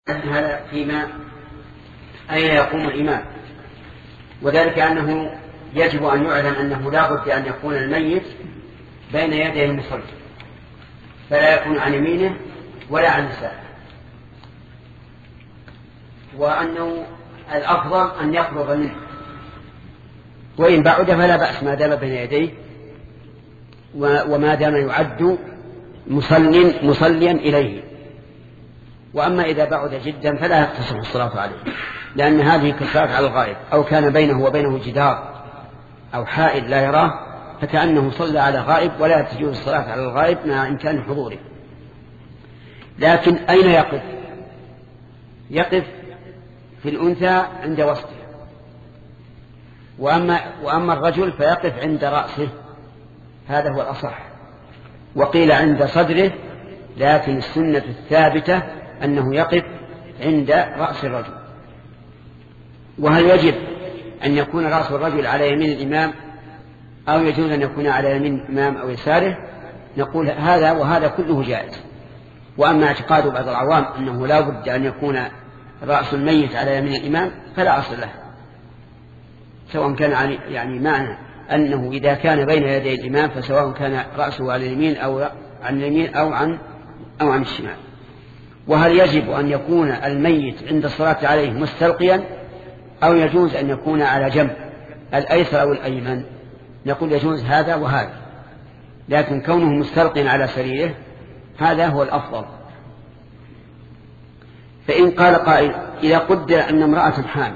هذا فيما أين يقوم الإمام، وذلك أنه يجب أن يعلم أنه لا بد أن يكون الميت بين يدي المصلي، فلا يكون عن يمينه ولا عن يساره، وأنه الأفضل أن يقرب منه، وإن بعد فلا بأس ما دام بين يديه وما دام يعد مصليا إليه. وأما إذا بعد جدا فلا تصح الصلاة عليه، لأن هذه كالصلاة على الغائب، أو كان بينه وبينه جدار أو حائل لا يراه فكأنه صلى على غائب، ولا تجوز الصلاة على الغائب مع إمكان حضوره. لكن أين يقف؟ يقف في الأنثى عند وسطه، وأما الرجل فيقف عند رأسه، هذا هو الأصح. وقيل عند صدره، لكن السنة الثابتة أنه يقف عند رأس الرجل. وهل يجب أن يكون رأس الرجل على يمين الإمام، أو يجوز أن يكون على يمين الإمام أو يساره؟ نقول هذا وهذا كله جائز. وأما اعتقاد بعض العوام أنه لا بد أن يكون رأس الميت على يمين الإمام فلا أصل له، سواء كان يعني معنى أنه إذا كان بين يدي الإمام فسواء كان رأسه على اليمين أو عن اليمين أو عن الشمال. وهل يجب أن يكون الميت عند الصلاة عليه مستلقيا، أو يجوز أن يكون على جنب الأيسر أو الأيمن؟ نقول يجوز هذا وهذا، لكن كونه مستلقيا على سريره هذا هو الأفضل. فإن قال قائل: إذا قدر أن امرأة حامل،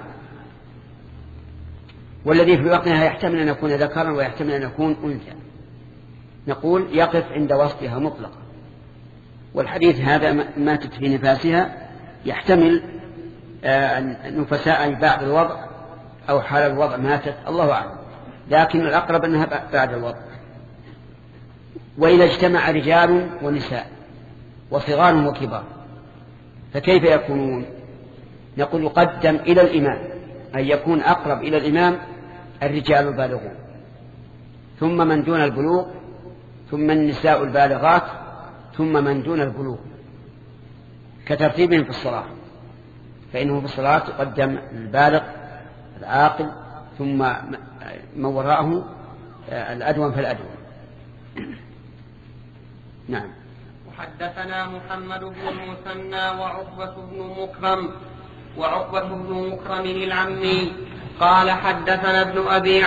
والذي في وقتها يحتمل أن يكون ذكرا ويحتمل أن يكون أنثى، نقول يقف عند وسطها مطلقا. والحديث هذا ماتت في نفاسها يحتمل نفساء بعد الوضع أو حال الوضع ماتت، الله أعلم، لكن الأقرب أنها بعد الوضع. وإذا اجتمع رجال ونساء وصغار وكبار فكيف يكونون؟ نقول يقدم إلى الإمام، أن يكون أقرب إلى الإمام الرجال البالغون، ثم من دون البلوغ، ثم النساء البالغات، ثم من دون البلوغ، كترتيبهم في الصلاة. فإنه في الصلاة يقدم البالغ العاقل، ثم من وراءه الأدون فالأدون. نعم. وحدثنا محمد بن المثنى وعقبة بن مكرم العمي قال حدثنا ابن أبي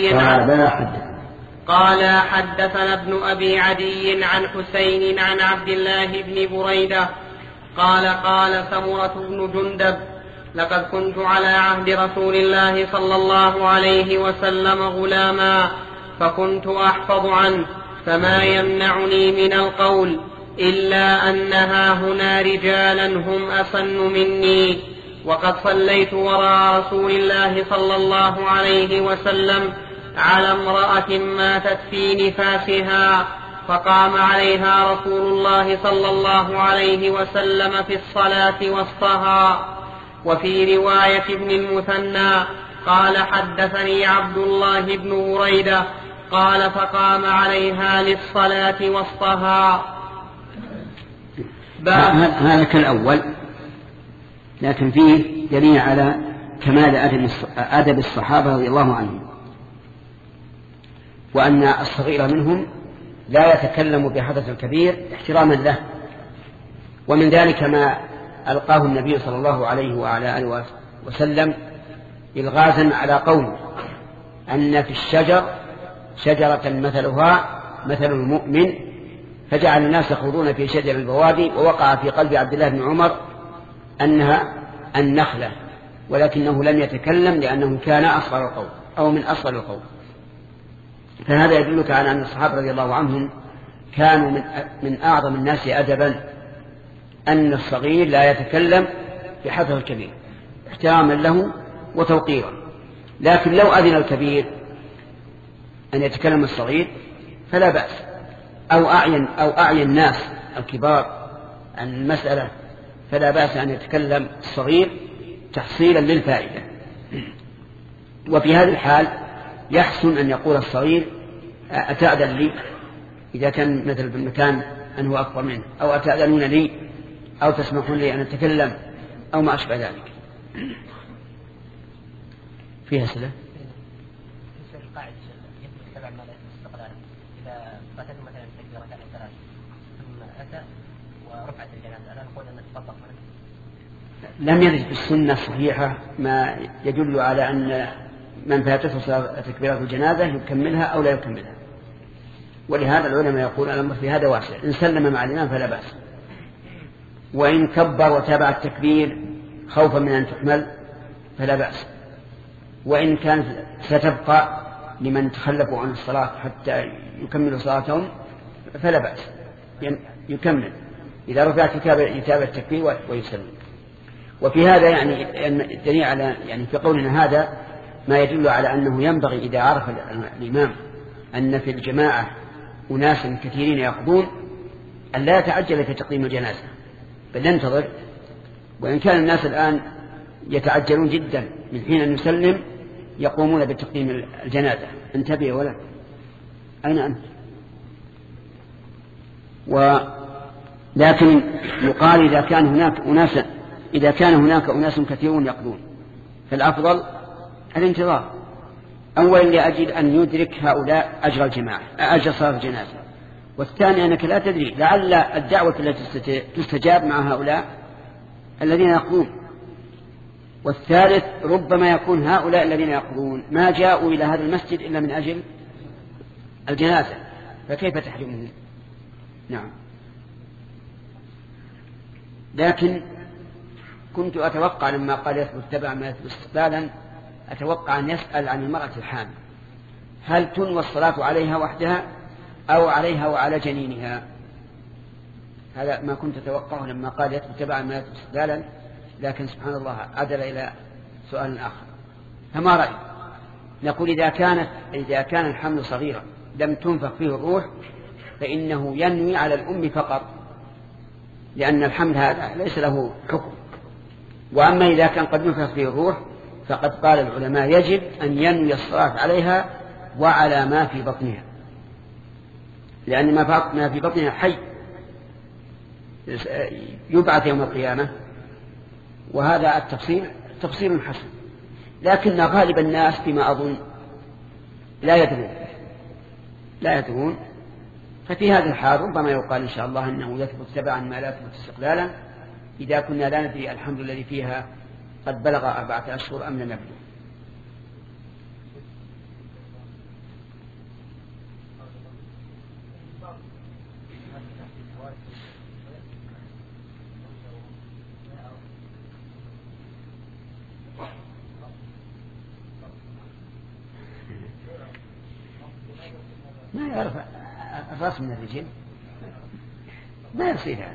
عدي عن حسين عن عبد الله بن بريدة قال سمرة بن جندب: لقد كنت على عهد رسول الله صلى الله عليه وسلم غلاما، فكنت أحفظ عنه، فما يمنعني من القول إلا أنها هنا رجالا هم أسن مني، وقد صليت وراء رسول الله صلى الله عليه وسلم على امرأة ماتت في نفاسها، فقام عليها رسول الله صلى الله عليه وسلم في الصلاة وسطها. وفي رواية ابن المثنى قال: حدثني عبد الله بن بريدة قال: فقام عليها للصلاة وسطها. هذا كالأول، لكن فيه دليل على كمال أدب الصحابة رضي الله عنهم، وأن الصغير منهم لا يتكلم بحدث الكبير احتراما له. ومن ذلك ما ألقاه النبي صلى الله عليه وعلى آله وسلم إلغازا على قوله أن في الشجر شجرة مثلها مثل المؤمن، فجعل الناس يخوضون في شجر البوادي، ووقع في قلب عبد الله بن عمر أنها النخلة، ولكنه لم يتكلم لأنه كان أصغر القوم أو من أصغر القوم. فهذا يدلك على أن الصحابة رضي الله عنهم كانوا من أعظم الناس أدبا، أن الصغير لا يتكلم بحذر الكبير احتراما له وتوقيرا. لكن لو أذن الكبير أن يتكلم الصغير فلا بأس، أو أعين الناس الكبار عن المسألة فلا بأس أن يتكلم الصغير تحصيلا للفائدة. وفي هذه الحال يحسن أن يقول الصغير: أتأذن لي، إذا كان مثل بالمكان أنه أكبر منه، أو أتأذنون لي، أو تسمحون لي أن أتكلم أو ما أشبه ذلك. فيها سلة القاعدة يثبت تبع ما لا استقلالا إذا قتل مثلا تكبيرة الثلاث ثم أتى ورفعت الجنازة لا نقول أن تطبق منه. لم يرد في السنة الصحيحة ما يدل على أن من فاتته تكبيرة الجنازة يكملها أو لا يكملها، ولهذا العلماء يقول الأمر في هذا واسع، إن سلم مع الإمام فلا بأس، وإن كبر وتابع التكبير خوفا من أن تحمل فلا بأس، وإن كانت ستبقى لمن تخلفوا عن الصلاة حتى يكملوا صلاتهم فلا بأس يكمل إذا رفعت يتابع التكبير ويسلم. وفي هذا يعني الدليل على يعني في قولنا هذا ما يدل على أنه ينبغي إذا عرف الإمام أن في الجماعة أناس كثيرين يقضون أن لا يتعجل في تقديم الجنازة بل ينتظر، وإن كان الناس الآن يتعجلون جدا من حين أن يسلم يقومون بتقديم الجنازة. انتبه ولا أين أنت؟ لكن يقال إذا كان هناك أناس كثيرون يقضون فالأفضل الانتظار، أولا لأجل أن يدرك هؤلاء أجر صلاة الجنازة، والثاني أنك لا تدري لعل الدعوة التي تستجاب مع هؤلاء الذين يقضون، والثالث ربما يكون هؤلاء الذين يقضون ما جاءوا إلى هذا المسجد إلا من أجل الجنازة، فكيف تحرمهم؟ نعم. لكن كنت أتوقع لما قال يثبت تبع ما يثبت استقلالا أتوقع أن يسأل عن المرأة الحامل هل تنوى الصلاة عليها وحدها أو عليها وعلى جنينها؟ هذا ما كنت أتوقعه لما قال يثبت تبع ما يثبت استقلالا، لكن سبحان الله عدل إلى سؤال آخر. فما رأيك؟ نقول إذا كان الحمل صغيرا لم تنفخ فيه الروح فإنه ينوي على الأم فقط، لأن الحمل هذا ليس له حكم. وأما إذا كان قد نفخ فيه الروح فقد قال العلماء يجب أن ينوي الصلاة عليها وعلى ما في بطنها، لأن ما في بطنها حي يبعث يوم القيامة، وهذا تفصيل حسن. لكن غالب الناس فيما أظن لا يدرون، ففي هذا الحال ربما يقال إن شاء الله أنه يثبت تبعا ما لا يثبت استقلالا إذا كنا لا ندري الحمد الذي فيها قد بلغ 4 أشهر أم لم يبلغ. ما يعرف الرأس من الرجل ما يصير هذا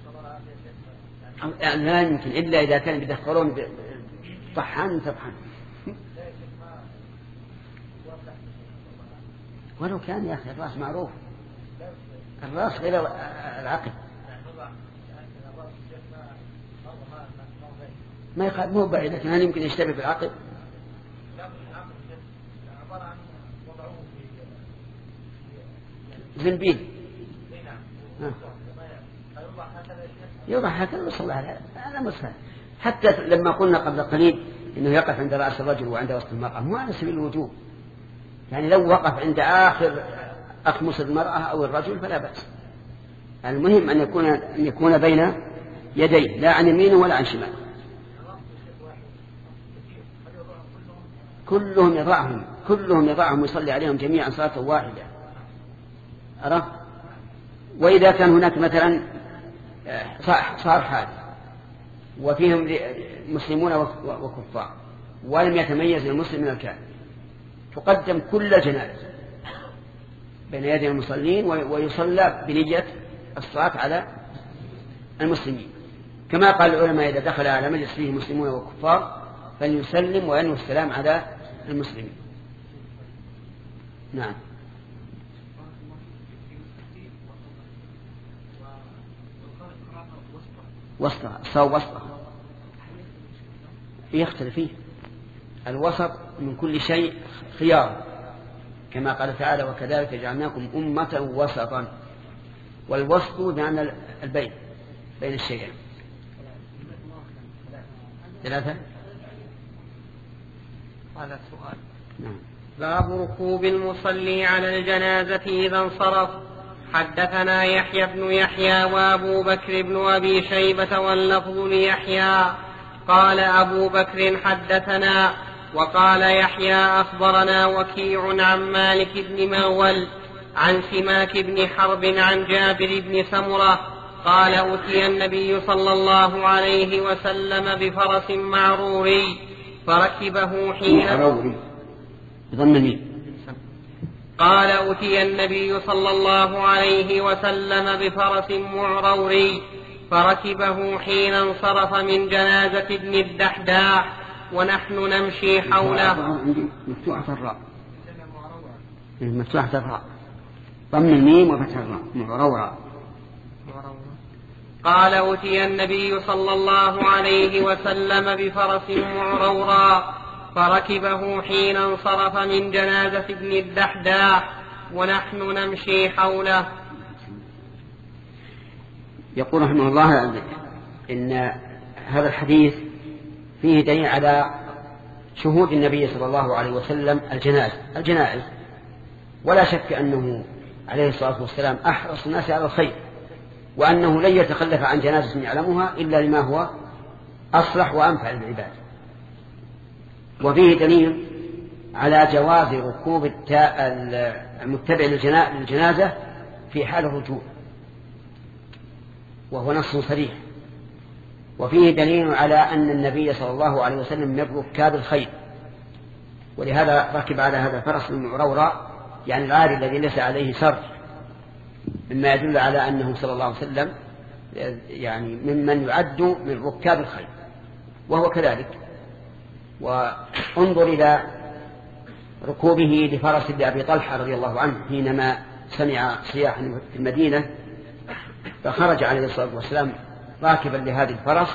يعني لا يمكن إلا إذا كان يدخلون طحان تطحن، ولو كان يا أخي الرأس معروف، الرأس غير العقل ما يقال مو بعيد، لكن هل يمكن يشتبه بالعقل؟ زنبيل يوضع هكذا وصلى على مسهل. حتى لما قلنا قبل قليل إنه يقف عند رأس الرجل وعند وسط المرأة هو على سبيل الوجوب، يعني لو وقف عند آخر أخمص المرأة أو الرجل فلا بأس. المهم أن يكون بين يديه لا عن يمينه ولا عن شماله. كلهم يضعهم ويصلي عليهم جميعا صلاة واحدة. أرى؟ وإذا كان هناك مثلا صار حادث وفيهم مسلمون وكفار ولم يتميز المسلم من الكافر تقدم كل جنازة بين يدي المصلين ويصلى بنية الصلاة على المسلمين، كما قال العلماء إذا دخل على مجلس فيه مسلمون وكفار فليسلم وينوي السلام على المسلمين. نعم. وسطها يختلف فيه الوسط من كل شيء خيار، كما قال تعالى وكذلك جعلناكم أمة وسطا، والوسط بمعنى البين بين الشيئين. 3. هذا سؤال. نعم. باب ركوب المصلي على الجنازة إذا انصرف. حدثنا يحيى بن يحيى وأبو بكر بن أبي شيبة واللفظ ليحيى قال أبو بكر حدثنا وقال يحيى أخبرنا وكيع عن مالك بن مغول عن سماك بن حرب عن جابر بن سمرة قال أتي النبي صلى الله عليه وسلم بفرس معروري فركبه حين قال أتي النبي صلى الله عليه وسلم بفرس معروري فركبه حين انصرف من جنازة ابن الدحداح ونحن نمشي حوله. مفتوحة الراء، مفتوحة الراء، ضم الميم وفتح الراء، معرورا. قال أتي النبي صلى الله عليه وسلم بفرس معرورا فركبه حين انصرف من جنازة ابن الدحداح ونحن نمشي حوله. يقول رحمه الله إن هذا الحديث فيه دليل على شهود النبي صلى الله عليه وسلم الجنائز، ولا شك أنه عليه الصلاة والسلام أحرص الناس على الخير، وأنه لن يتخلف عن جنازة يعلمها إلا لما هو أصلح وأنفع للعباد. وفيه دليل على جواز ركوب المتبع للجنازة في حال الرجوع، وهو نص صريح. وفيه دليل على أن النبي صلى الله عليه وسلم من ركاب الخير، ولهذا ركب على هذا الفرس المعرورا، يعني العاري الذي ليس عليه سر، مما يدل على أنه صلى الله عليه وسلم يعني ممن يعد من ركاب الخير، وهو كذلك. وانظر إلى ركوبه لفرس لأبي طلحة رضي الله عنه حينما سمع صياحا في المدينة، فخرج عليه الصلاة والسلام راكبا لهذه الفرس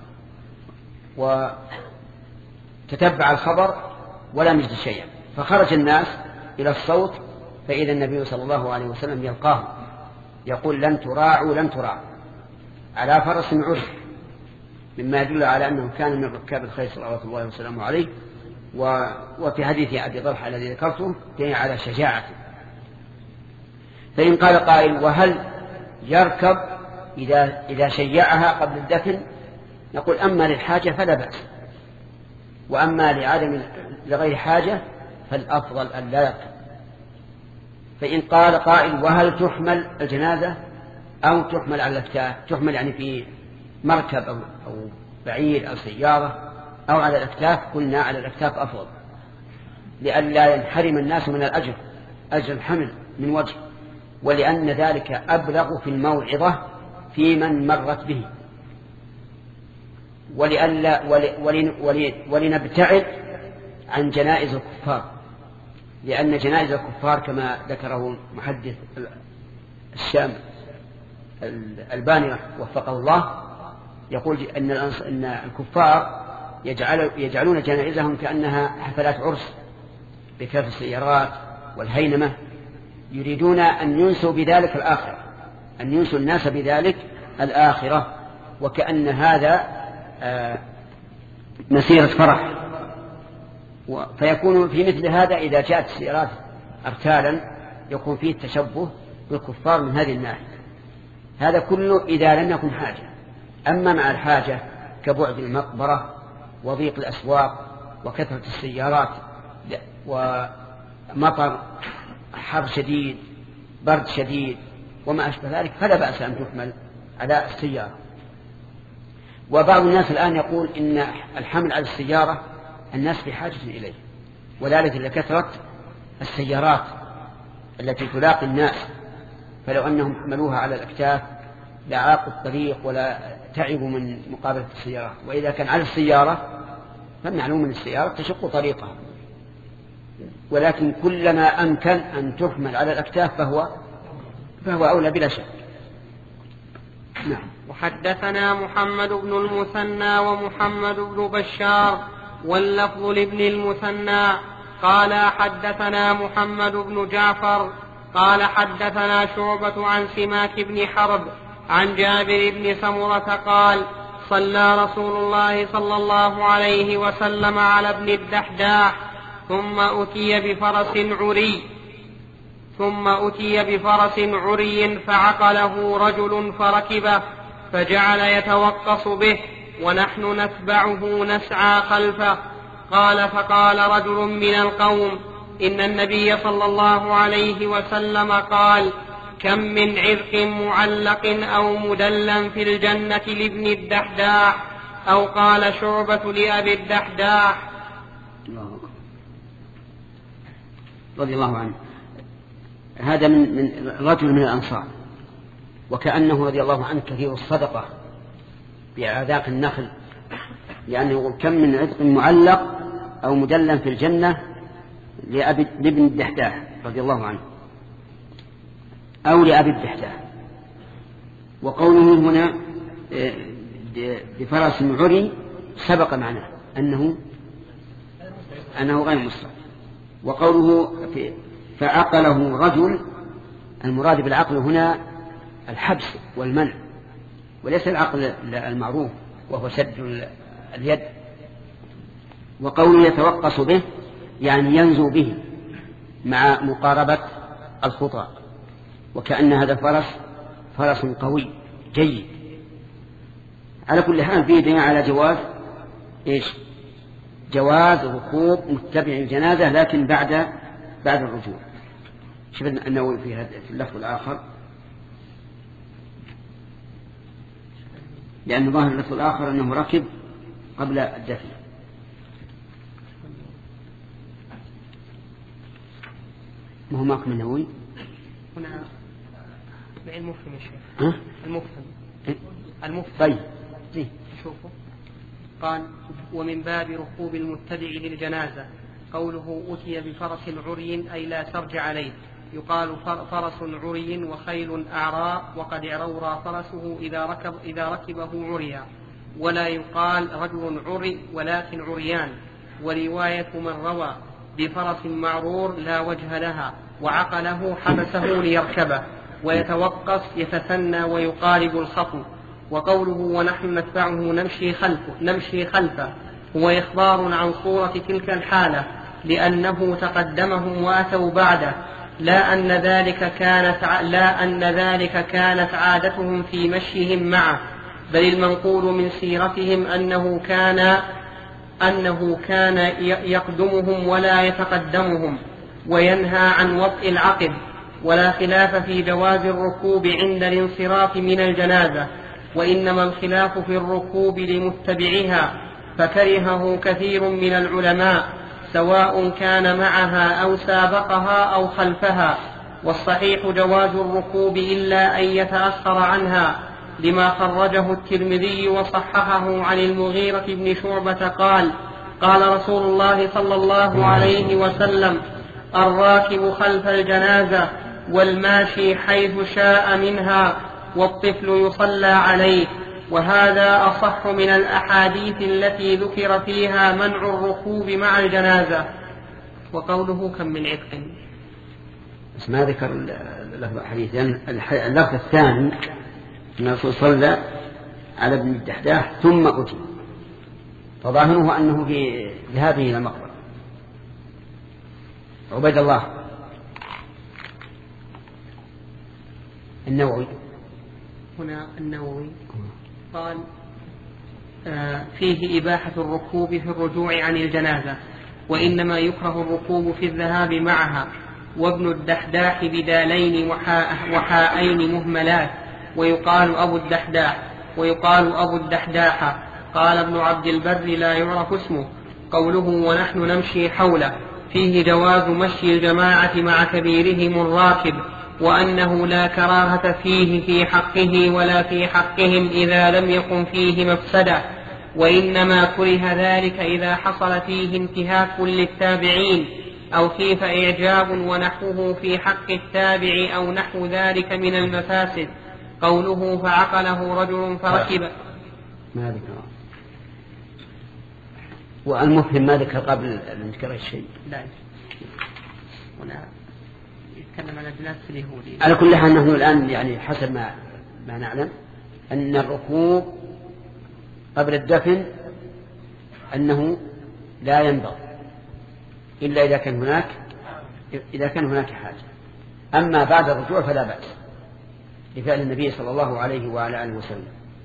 وتتبع الخبر ولم يجد شيئا، فخرج الناس إلى الصوت فإذا النبي صلى الله عليه وسلم يلقاه يقول لن تراعوا على فرس عرف، مما يدل على أنه كان من ركاب الخير صلوات الله وسلامه عليه. وفي حديث أبي طلحة الذي ذكرته دليل على شجاعته. فإن قال قائل وهل يركب إذا شيعها قبل الدفن؟ نقول أما للحاجة فلا بأس، وأما لغير حاجة فالأفضل أن لا يركب. فإن قال قائل وهل تحمل الجنازة أو تحمل على الأكتاف؟ تحمل يعني في مركب أو بعير أو سيارة أو على الأكتاف؟ قلنا على الأكتاف أفضل، لئلا ينحرم الناس من أجر الحمل من وجه، ولأن ذلك أبلغ في الموعظة في من مرت به، ولنبتعد عن جنائز الكفار، لأن جنائز الكفار كما ذكره محدث الشام الباني وفقه الله يقول أن الكفار يجعلون جنائزهم كأنها حفلات عرس بكثرة السيارات والهينمة، يريدون أن ينسوا بذلك الآخرة، أن ينسوا الناس بذلك الآخرة، وكأن هذا مسيرة فرح. فيكون في مثل هذا إذا جاءت السيارات أرتالا يكون فيه التشبه بالكفار من هذه الناحية. هذا كله إذا لم يكن حاجة. أما مع الحاجة كبعد المقبرة وضيق الأسواق وكثرة السيارات ومطر حر شديد برد شديد وما أشبه ذلك فلا بأس أن تحمل على السيارة. وبعض الناس الآن يقول إن الحمل على السيارة الناس بحاجة إليه، وذلك لكثرة السيارات التي تلاقي الناس، فلو أنهم حملوها على الأكتاف لعاقوا الطريق ولا تعبوا من مقابلة السيارات. وإذا كان على السيارة فمعلوم من السيارة تشق طريقها، ولكن كلما أمكن أن تحمل على الأكتاف فهو أولى بلا شك. نعم. وحدثنا محمد بن المثنى ومحمد بن بشار واللفظ لابن المثنى قال حدثنا محمد بن جعفر قال حدثنا شعبة عن سماك بن حرب عن جابر بن سمرة قال صلى رسول الله صلى الله عليه وسلم على ابن الدحداح ثم أتي بفرس عري فعقله رجل فركبه فجعل يتوقص به ونحن نتبعه نسعى خلفه. فقال رجل من القوم: إن النبي صلى الله عليه وسلم قال: كم من عرق معلق أو مدلا في الجنة لابن الدحداح، أو قال شعبة لأبي الدحداح. رضي الله عنه. هذا من رجل من الأنصار، وكأنه رضي الله عنه كثير الصدقة بأعذاق النخل، لأنه يقول: كم من عتق معلق أو مدلا في الجنة لابن الدحداح رضي الله عنه، أو لأبي الدحداح. وقوله هنا بفرس عري سبق معناه أنه غير مصرف. وقوله فعقله رجل، المراد بالعقل هنا الحبس والمنع، وليس العقل المعروف وهو سد اليد. وقوله يتوقص به يعني ينزو به مع مقاربة الخطى، وكأن هذا فرس قوي جيد. على كل حال فيه دليل على جواز ركوب متبع الجنازة، لكن بعد الرجوع. شوف النووي في اللفظ الآخر، لأن ظاهر اللفظ الآخر أنه ركب قبل الدفن. ما هو معكم النووي هنا المفهم يا شيخ. المفهم طيب شوفوا، قال: ومن باب ركوب المتبع للجنازة قوله أتي بفرس عري أي لا سرج عليه. يقال فرس عري وخيل أعراء، وقد عرورى فرسه إذا ركبه عريا، ولا يقال رجل عري ولكن عريان. ورواية من روى بفرس معرور لا وجه لها، وعقله حبسه ليركبه، ويتوقص يتثنى ويقارب الخطو. وقوله ونحن نتبعه نمشي خلفه هو إخبار عن صورة تلك الحالة، لأنه تقدمهم وأتوا بعده، لا أن ذلك كانت عادتهم في مشيهم معه، بل المنقول من سيرتهم أنه كان يقدمهم ولا يتقدمهم، وينهى عن وطئ العقب. ولا خلاف في جواز الركوب عند الانصراف من الجنازة، وإنما الخلاف في الركوب لمتبعها، فكرهه كثير من العلماء سواء كان معها أو سابقها أو خلفها. والصحيح جواز الركوب إلا أن يتأخر عنها، لما خرجه الترمذي وصححه عن المغيرة بن شعبة قال رسول الله صلى الله عليه وسلم: الراكب خلف الجنازة، والماشي حيث شاء منها، والطفل يصلى عليه. وهذا أصح من الأحاديث التي ذكر فيها منع الركوب مع الجنازة. وقوله كم من عتق، بس ما ذكر اللفظ الحديث، لأن اللفظ الثاني أن الرسول صلى على ابن الدحداح ثم أتي، فظاهره أنه في ذهابه إلى المقبرة. عبيد الله النووي هنا النووي قال: فيه إباحة الركوب في الرجوع عن الجنازة، وإنما يكره الركوب في الذهاب معها. وابن الدحداح بدالين وحاءين مهملات، ويقال أبو الدحداح. قال ابن عبد البر لا يعرف اسمه. قوله ونحن نمشي حوله فيه جواز مشي الجماعة مع كبيرهم الراكب، وأنه لا كراهة فيه في حقه ولا في حقهم إذا لم يكن فيه مفسدة، وإنما كره ذلك إذا حصل فيه انتهاك للتابعين، أو خيف إعجاب ونحوه في حق التابع أو نحو ذلك من المفاسد. قوله فعقله رجل فركب، ما ذكر. والمفهم ما ذكر قبل أن ذكر الشيء. لا، هنا يتكلم عن الناس اليهودي. على كل حال نحن الآن يعني حسب ما نعلم أن الركوب قبل الدفن أنه لا ينبغي إلا إذا كان هناك حاجة. أما بعد الرجوع فلا بأس لفعل النبي صلى الله عليه وعلى آله وسلم.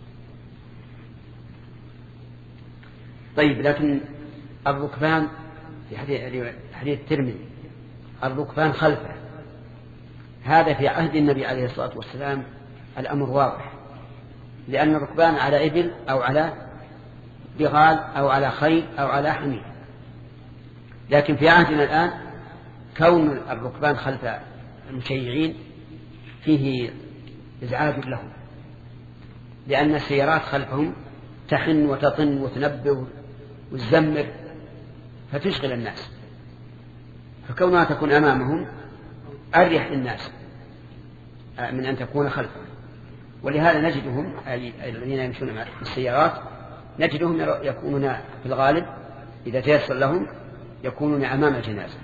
طيب، لكن الركبان في حديث الترمذي الركبان خلفه، هذا في عهد النبي عليه الصلاة والسلام الأمر واضح، لأن الركبان على إبل أو على بغال أو على خيل أو على حمير. لكن في عهدنا الآن كون الركبان خلف المشيعين فيه إزعاج لهم، لأن السيارات خلفهم تحن وتطن وتنبه وتزمر فتشغل الناس، فكونها تكون أمامهم أريح للناس من أن تكون خلفهم. ولهذا نجدهم الذين يمشون في السيارات نجدهم يكونون في الغالب إذا تيسر لهم يكونون أمام الجنازة.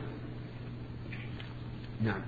نعم.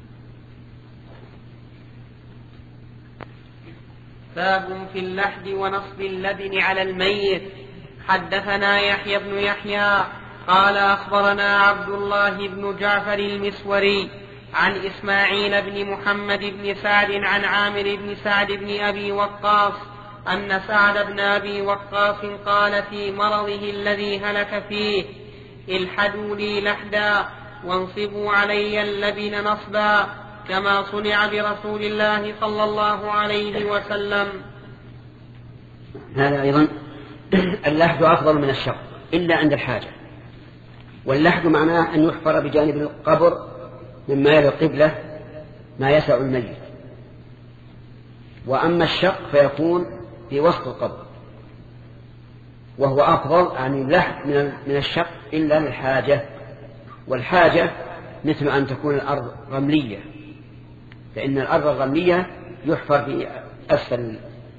باب في اللحد ونصب اللبن على الميت. حدثنا يحيى بن يحيى قال أخبرنا عبد الله بن جعفر المسوري عن إسماعيل بن محمد بن سعد عن عامر بن سعد بن أبي وقاص أن سعد بن أبي وقاص قال في مرضه الذي هلك فيه: الحدوا لي لحدا وانصبوا علي اللبن نصبا كما صنع برسول الله صلى الله عليه وسلم. هذا أيضا اللحد أفضل من الشق إلا عند الحاجة. واللحد معناه أن يحفر بجانب القبر مما يلي القبلة ما يسع الميت، وأما الشق فيكون في وسط القبر، وهو أفضل عن اللحد من الشق إلا للحاجة. والحاجة مثل أن تكون الأرض رملية، فإن الأرض الرملية يحفر في أسفل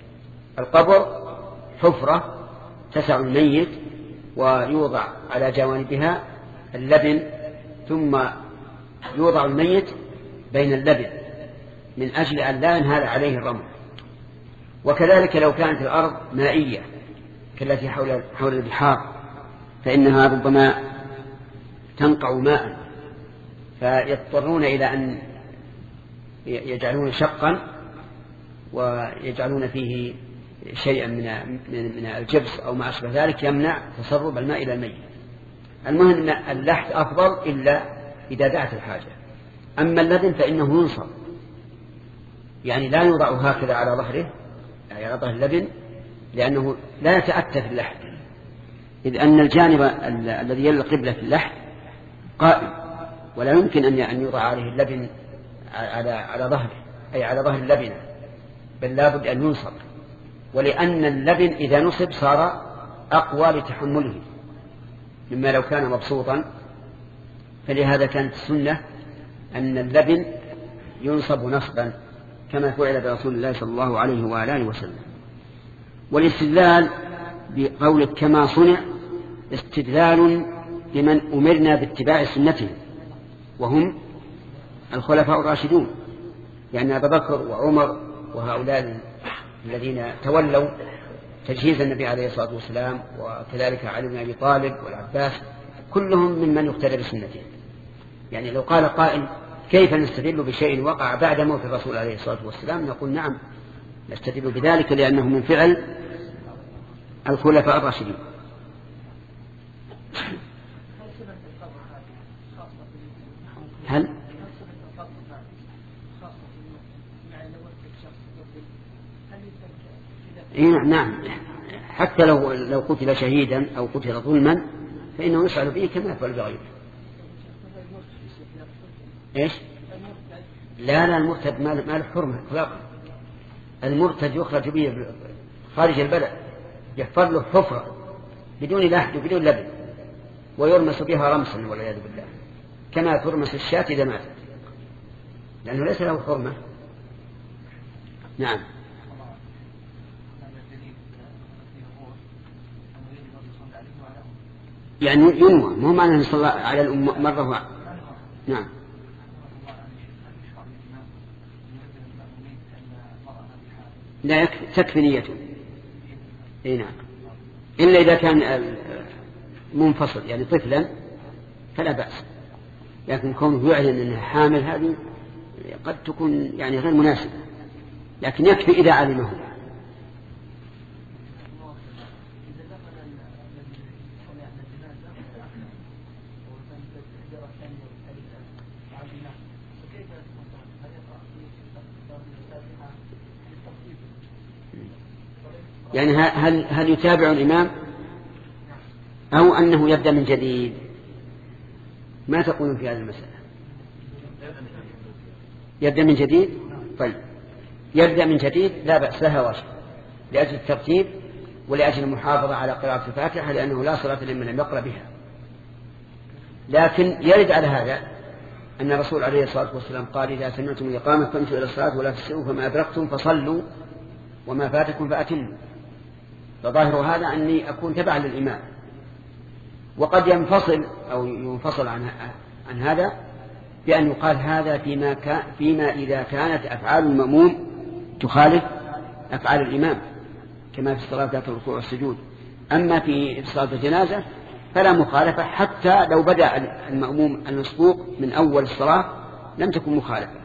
القبر حفرة تسع الميت ويوضع على جوانبها اللبن، ثم يوضع الميت بين اللبن من أجل أن لا ينهال عليه الرمل. وكذلك لو كانت الأرض مائية كالتي حول البحار فإنها ربما تنقع ماء، فيضطرون إلى أن يجعلون شقا ويجعلون فيه شيئا من الجبس أو ما أشبه ذلك يمنع تسرب الماء إلى الميت. المهم أن اللحد أفضل إلا إذا دعت الحاجة. أما اللبن فإنه ينصب، يعني لا يوضع هكذا على ظهره على ظهر اللبن، لأنه لا يتأتى في اللحد، إذ أن الجانب الذي يلي القبلة في اللحد قائم، ولا يمكن أن يوضع عليه اللبن على ظهره أي على ظهر اللبنة، بل لا بد أن ينصب. ولأن اللبن إذا نصب صار أقوى لتحمله مما لو كان مبسوطا، فلهذا كانت السنة أن اللبن ينصب نصبا كما فعل برسول الله صلى الله عليه وآله وسلم. والاستدلال بقول كما صنع استدلال لمن أمرنا باتباع سنته وهم الخلفاء الراشدون، يعني أبا بكر وعمر وهؤلاء الذين تولوا تجهيز النبي عليه الصلاة والسلام، وكذلك علي بن أبي طالب والعباس، كلهم ممن يقتدى بسنته. يعني لو قال قائل كيف نستدل بشيء وقع بعد موت الرسول عليه الصلاة والسلام، نقول نعم نستدل بذلك لأنه من فعل الخلفاء الراشدين. هل نعم، حتى لو قتل شهيدا أو قتل ظلما فإنه يفعل به كما يفعل بغيره. إيش؟ لا المرتد ما له حرمة إطلاقا. المرتد يخرج به خارج البلد، يحفر له حفرة بدون لحد وبدون لبن ويرمس بها رمسا والعياذ بالله، كما ترمس الشاة إذا ماتت، لأنه ليس له حرمة. نعم. يعني ينوى، مو معنى أن صلى على الأمة مرة. نعم. لا تكفي نيته. اي نعم. إلا إذا كان منفصل يعني طفلا فلا بأس، لكن كونه يعلن أنها حامل هذه قد تكون يعني غير مناسبة، لكن يكفي إذا علمه. يعني هل يتابع الإمام أو أنه يبدأ من جديد؟ ما تقولون في هذه المسألة؟ يبدأ من جديد؟ طيب يبدأ من جديد لا بأس لها وجه، لأجل الترتيب ولأجل المحافظة على قراءة الفاتحة، لأنه لا صلاة لمن لم يقرأ بها. لكن يرد على هذا أن الرسول عليه الصلاة والسلام قال: إذا سمعتم الإقامة فامشوا إلى الصلاة ولا تسرعوا، فما أدركتم فصلوا وما فاتكم فأتموا. فظاهر هذا أني أكون تبعا للإمام، وقد ينفصل أو ينفصل عن هذا بأن يقال هذا فيما إذا كانت أفعال المأموم تخالف أفعال الإمام، كما في الصلاة ذات الركوع والسجود. أما في صلاة الجنازة فلا مخالفة، حتى لو بدأ المأموم المسبوق من أول الصلاة لم تكن مخالفة.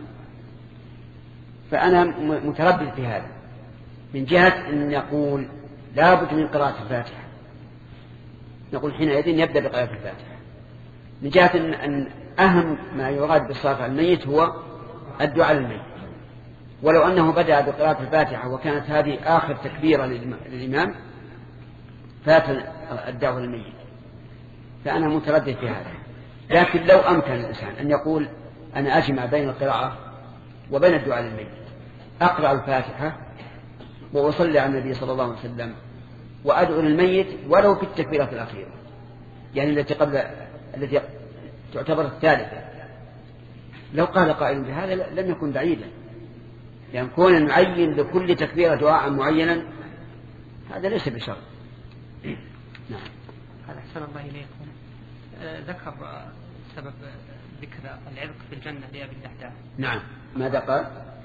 فأنا متردد في هذا، من جهة أن يقول لا بد من قراءة الفاتحة، نقول حينئذ يبدأ بقراءة الفاتحة. من جهة أن أهم ما يراد بالصلاة على الميت هو الدعاء للميت، ولو أنه بدأ بقراءة الفاتحة وكانت هذه آخر تكبيرة للإمام فات الدعوة للميت. فأنا متردد في هذا، لكن لو أمكن الإنسان أن يقول أنا أجمع بين القراءة وبين الدعاء للميت، أقرأ الفاتحة وأصلي على النبي صلى الله عليه وسلم وأدعو للميت ولو في التكبيرة الأخيرة، يعني التي تعتبر الثالثة. لو قال قائل بهذا لم يكن بعيدا، لأن كون نعين لكل تكبيرة دعاء معينا هذا ليس بشرط. نعم. أحسن الله إليكم. ذكر سبب ذكر العرق في الجنة لأبي الدحداح. نعم. ماذا قال؟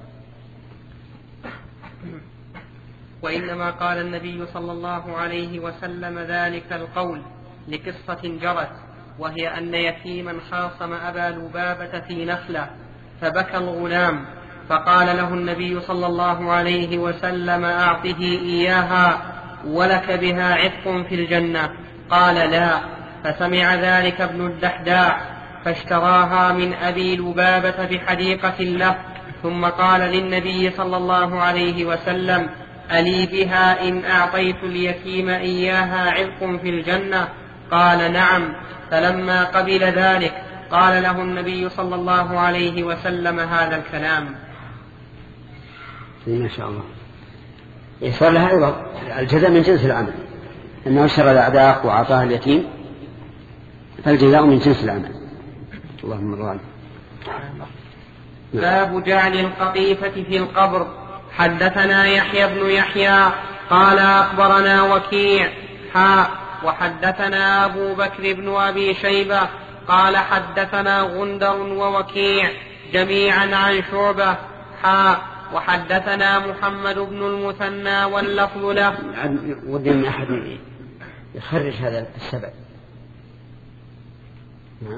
وإنما قال النبي صلى الله عليه وسلم ذلك القول لقصة جرت، وهي أن يتيما خاصم أبا لبابة في نخلة فبكى الغلام، فقال له النبي صلى الله عليه وسلم: أعطه إياها ولك بها عتق في الجنة. قال: لا. فسمع ذلك ابن الدحداح فاشتراها من أبي لبابة بحديقة له، ثم قال للنبي صلى الله عليه وسلم: ألي بها إن أعطيت اليتيم إياها عتق في الجنة؟ قال: نعم. فلما قبل ذلك قال له النبي صلى الله عليه وسلم هذا الكلام. ما شاء الله. صار لها أيضا الجزاء من جنس العمل، أنه اشترى الأعداء وأعطاها اليتيم، فالجزاء من جنس العمل. اللهم رضي. باب جعل القطيفة في القبر. حدثنا يحيى بن يحيى قال أخبرنا وكيع وحدثنا أبو بكر بن أبي شيبة قال حدثنا غندر ووكيع جميعا عن شعبة وحدثنا محمد بن المثنى واللفظ له. ودي من أحد يخرج هذا السبب. نعم.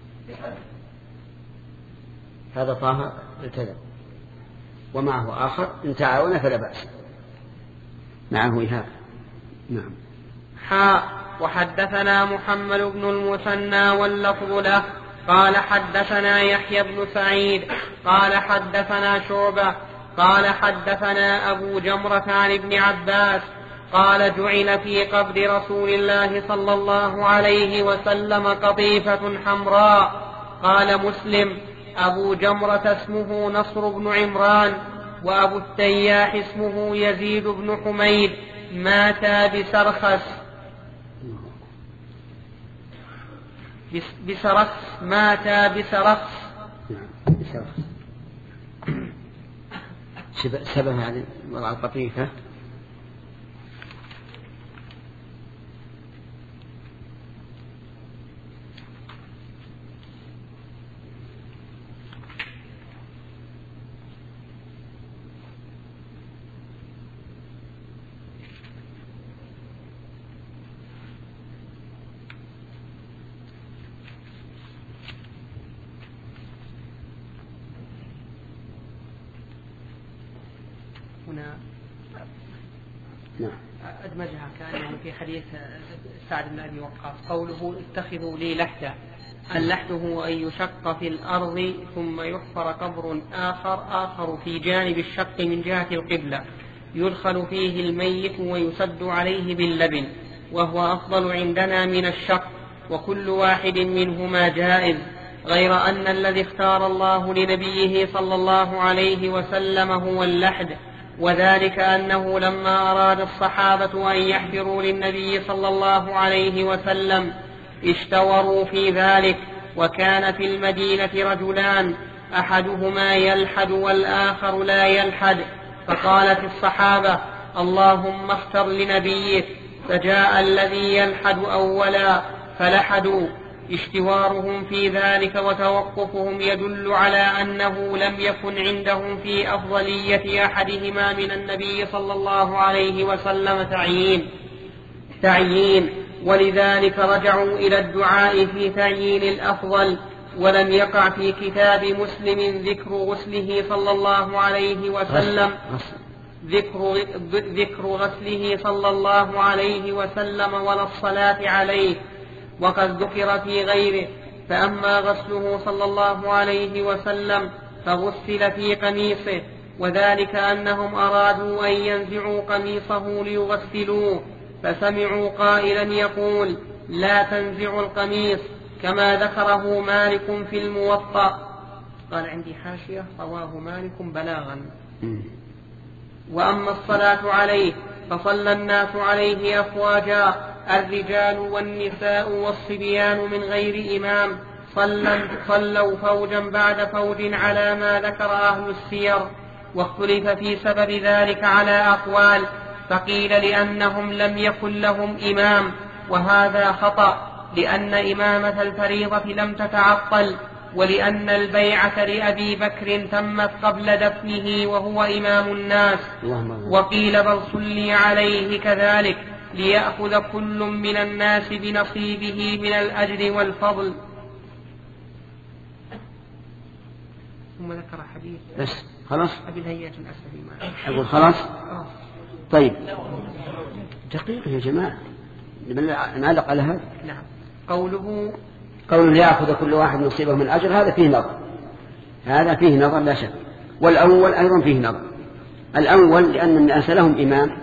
هذا طه التزم ومعه آخر إن تعاون فلا بأس، معه إيهاب. نعم. وحدثنا محمد بن المثنى واللفظ له قال حدثنا يحيى بن سعيد قال حدثنا شعبة قال حدثنا أبو جمرة عن ابن عباس قال: جعل في قبر رسول الله صلى الله عليه وسلم قطيفة حمراء. قال مسلم: أبو جمرة اسمه نصر بن عمران، وأبو التياح اسمه يزيد بن حميد، ماتا بسرخس. سبب هذه وضع القطيفة نعم. أدمجها كأنه في حديث سعد بن أبي وقاص قوله اتخذوا لي لحدا. اللحد هو أن يشق في الأرض ثم يحفر قبر آخر في جانب الشق من جهة القبلة يدخل فيه الميت ويسد عليه باللبن، وهو أفضل عندنا من الشق، وكل واحد منهما جائز، غير أن الذي اختار الله لنبيه صلى الله عليه وسلم هو اللحد، وذلك أنه لما أراد الصحابة أن يحفروا للنبي صلى الله عليه وسلم اشتوروا في ذلك، وكان في المدينة رجلان أحدهما يلحد والآخر لا يلحد، فقالت الصحابة اللهم اختر لنبيك، فجاء الذي يلحد أولا فلحدوا. اشتوارهم في ذلك وتوقفهم يدل على أنه لم يكن عندهم في أفضلية أحدهما من النبي صلى الله عليه وسلم تعيين، ولذلك رجعوا إلى الدعاء في تعيين الأفضل. ولم يقع في كتاب مسلم ذكر غسله صلى الله عليه وسلم ذكر غسله صلى الله عليه وسلم ولا الصلاة عليه، وقد ذكر في غيره. فأما غسله صلى الله عليه وسلم فغسل في قميصه، وذلك أنهم أرادوا أن ينزعوا قميصه ليغسلوه، فسمعوا قائلا يقول لا تنزعوا القميص، كما ذكره مالك في الموطأ. قال عندي حاشية رواه مالك بلاغا. وأما الصلاة عليه فصلى الناس عليه أفواجا، الرجال والنساء والصبيان من غير إمام، صلوا فوجا بعد فوج على ما ذكر أهل السير، واختلف في سبب ذلك على أقوال، فقيل لأنهم لم يكن لهم إمام، وهذا خطأ، لأن إمامة الفريضة لم تتعطل، ولأن البيعة لأبي بكر تمت قبل دفنه وهو إمام الناس. وقيل بل صلي عليه كذلك ليأخذ كل من الناس بنصيبه من الأجر والفضل. ثم ذكر حديث بس خلاص أبي الهيئة الأسفل ما أقول خلاص. طيب دقيقة يا جماعة نعلق على هذا. نعم. قوله يأخذ كل واحد نصيبه من الأجر، هذا فيه نظر، هذا فيه نظر لا شك. والأول أيضا فيه نظر. الأول لأن الناس لهم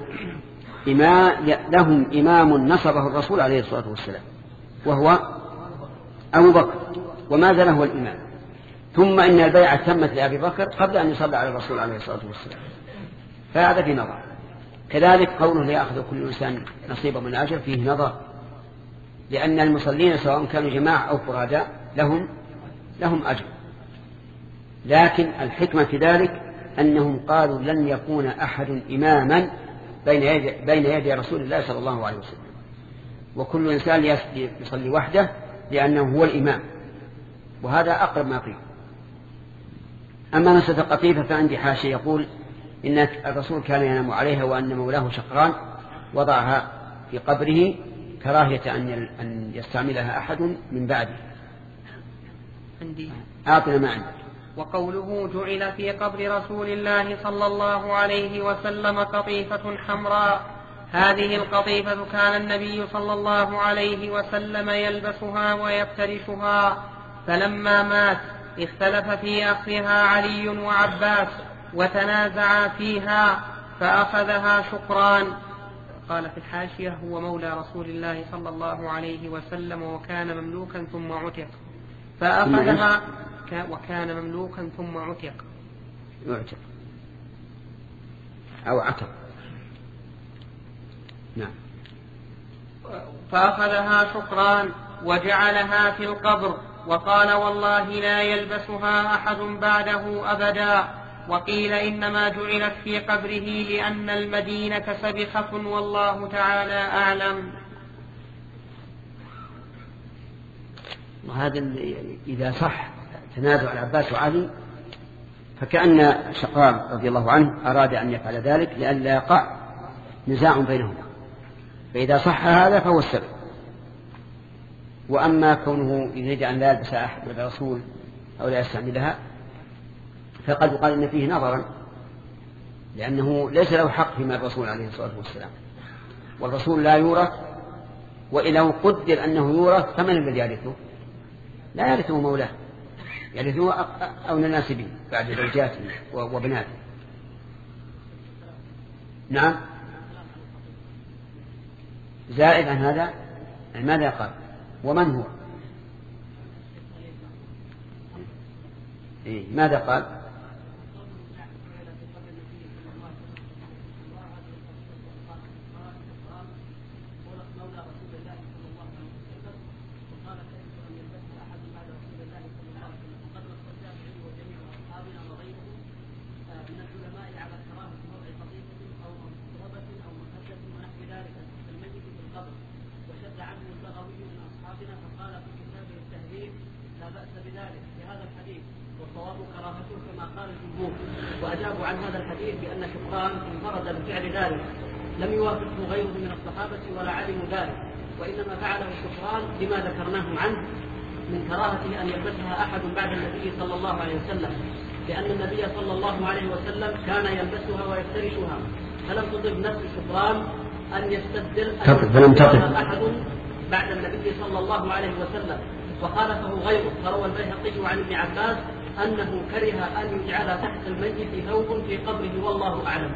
إمام نصبه الرسول عليه الصلاة والسلام وهو أبو بكر، وما زال هو الإمام، ثم إن البيعة تمت لأبي بكر قبل أن يصلى على الرسول عليه الصلاة والسلام، فهذا فيه نظر. كذلك قوله ليأخذ كل إنسان نصيبه من الأجر فيه نظر، لأن المصلين سواء كانوا جماعة أو فرادا لهم أجر، لكن الحكمة في ذلك أنهم قالوا لن يكون أحد إماما بين يدي رسول الله صلى الله عليه وسلم، وكل إنسان يصلي وحده لأنه هو الإمام، وهذا أقرب ما قيل. أما مسألة القطيفة فعندي حاشية يقول إن الرسول كان ينام عليها وأن مولاه شقران وضعها في قبره كراهية أن يستعملها أحد من بعده. عندي أعطنا ما عندك. وقوله جعل في قبر رسول الله صلى الله عليه وسلم قطيفة حمراء، هذه القطيفة كان النبي صلى الله عليه وسلم يلبسها ويفترشها، فلما مات اختلف في أخذها علي وعباس وتنازعا فيها فأخذها شقران. قال في الحاشية هو مولى رسول الله صلى الله عليه وسلم وكان مملوكا ثم عتق، فأخذها وكان مملوكا ثم عتق أو عتق. نعم. فأخذها شقران وجعلها في القبر، وقال والله لا يلبسها أحد بعده أبدا. وقيل إنما جعلت في قبره لأن المدينة سبخة، والله تعالى أعلم. وهذا إذا صح تنازع العباس وعلي فكأن شقران رضي الله عنه أراد أن يفعل ذلك لئلا يقع نزاع بينهما، فإذا صح هذا فهو السبب. وأما كونه يريد أن لا يلبس أحد من الرسول أو لا يستعملها فقد يقال إن فيه نظرا، لأنه ليس له حق فيما الرسول عليه الصلاة والسلام. والرسول لا يورث، وإذا قدر أنه يورث فمن الذي يرثه؟ لا يرثه مولاه، يرثه أو ناسبه بعد زوجاته وبناته. نعم، زائد عن هذا. ماذا قال؟ ومن هو؟ ماذا قال؟ وأجابوا عن هذا الحديث بأن شبران انفرد بفعل ذلك، لم يوافقه غيره من الصحابة ولا علموا ذلك، وإنما فعله شبران لما ذكرناه عنه من كراهته أن يلبسها أحد بعد النبي صلى الله عليه وسلم، لأن النبي صلى الله عليه وسلم كان يلبسها ويفترشها، فلم تطب نفس شبران أن يستبدل أحد بعد النبي صلى الله عليه وسلم، وخالفه غيره. فروى البيهقي عن ابن عباس أنه كره أن يجعل تحت الميت ثوب في قبره، والله أعلم.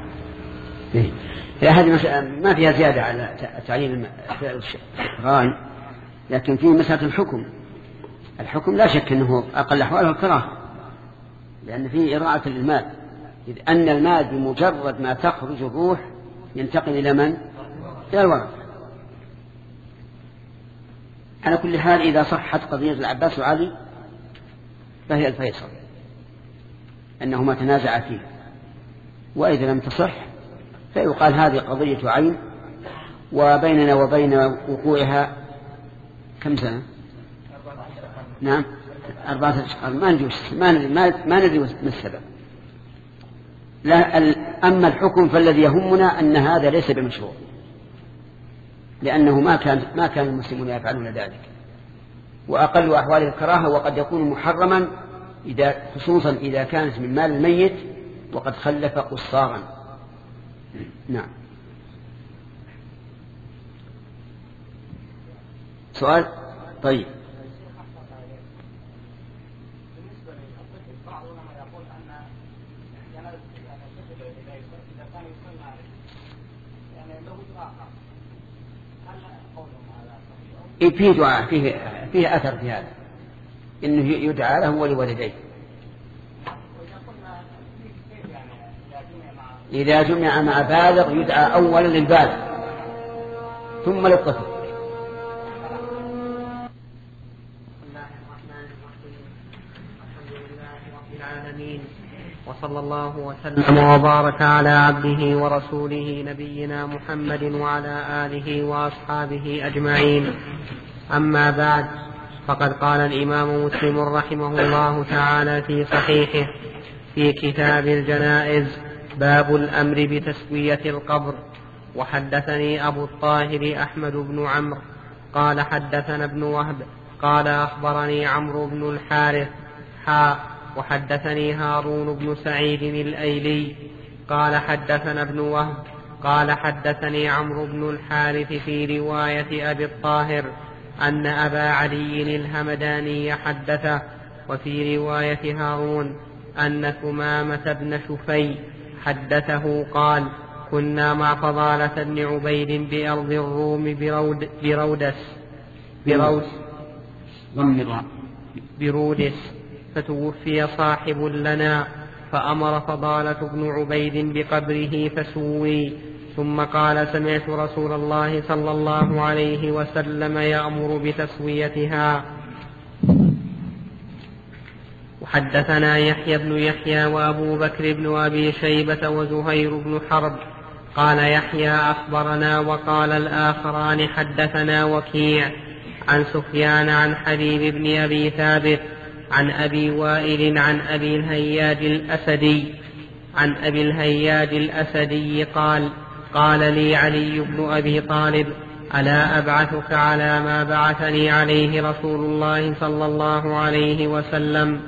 هذه ما فيها زيادة على تعيين الشبران، لكن في مسألة الحكم لا شك أنه أقل أحواله الكراهة، لأن فيه إراعة للمال، إذ أن المال بمجرد ما تخرج الروح ينتقل إلى من؟ إلى الورثة. على كل حال إذا صحت قضية العباس وعلي فهي الفيصل، أنهما تنازعا فيه، وإذا لم تصح فيقال هذه قضية عين، وبيننا وبين وقوعها كم سنة؟ نعم 14 أشهر، ما ندري ما السبب. لا أما الحكم فالذي يهمنا أن هذا ليس بمشروع، لأنه ما كان المسلمون يفعلون ذلك، وأقل أحوال الكراهة، وقد يكون محرما خصوصا إذا كانت من مال الميت وقد خلف قصارا. نعم. سؤال؟ طيب. فيه دعاء، فيه أثر في هذا، إنه يدعى له ولوالديه. إذا جمع مع بالغ يدعى أولا للبالغ ثم للطفل. بسم الله الرحمن الرحيم، الحمد لله رب العالمين، وصلى الله وسلم وبارك على عبده ورسوله نبينا محمد وعلى آله وأصحابه أجمعين. أما بعد، فقد قال الإمام مسلم رحمه الله تعالى في صحيحه في كتاب الجنائز: باب الأمر بتسوية القبر. وحدثني أبو الطاهر أحمد بن عمرو قال حدثنا ابن وهب قال أخبرني عمرو بن الحارث وحدثني هارون بن سعيد الأيلي قال حدثنا ابن وهب قال حدثني عمرو بن الحارث في رواية أبي الطاهر أن أبا علي الهمداني حدثه، وفي رواية هارون أن ثمامة بن شفي حدثه قال: كنا مع فضالة بن عبيد بأرض الروم برودس، فتوفي صاحب لنا، فأمر فضالة بن عبيد بقبره فسوي، ثم قال: سمعت رسول الله صلى الله عليه وسلم يأمر بتسويتها. وحدثنا يحيى بن يحيى وأبو بكر بن أبي شيبة وزهير بن حرب. قال يحيى: أخبرنا، وقال الآخران: حدثنا وكيع عن سفيان عن حبيب بن أبي ثابت عن أبي وائل عن أبي الهياج الأسدي قال: قال لي علي بن أبي طالب: ألا أبعثك على ما بعثني عليه رسول الله صلى الله عليه وسلم،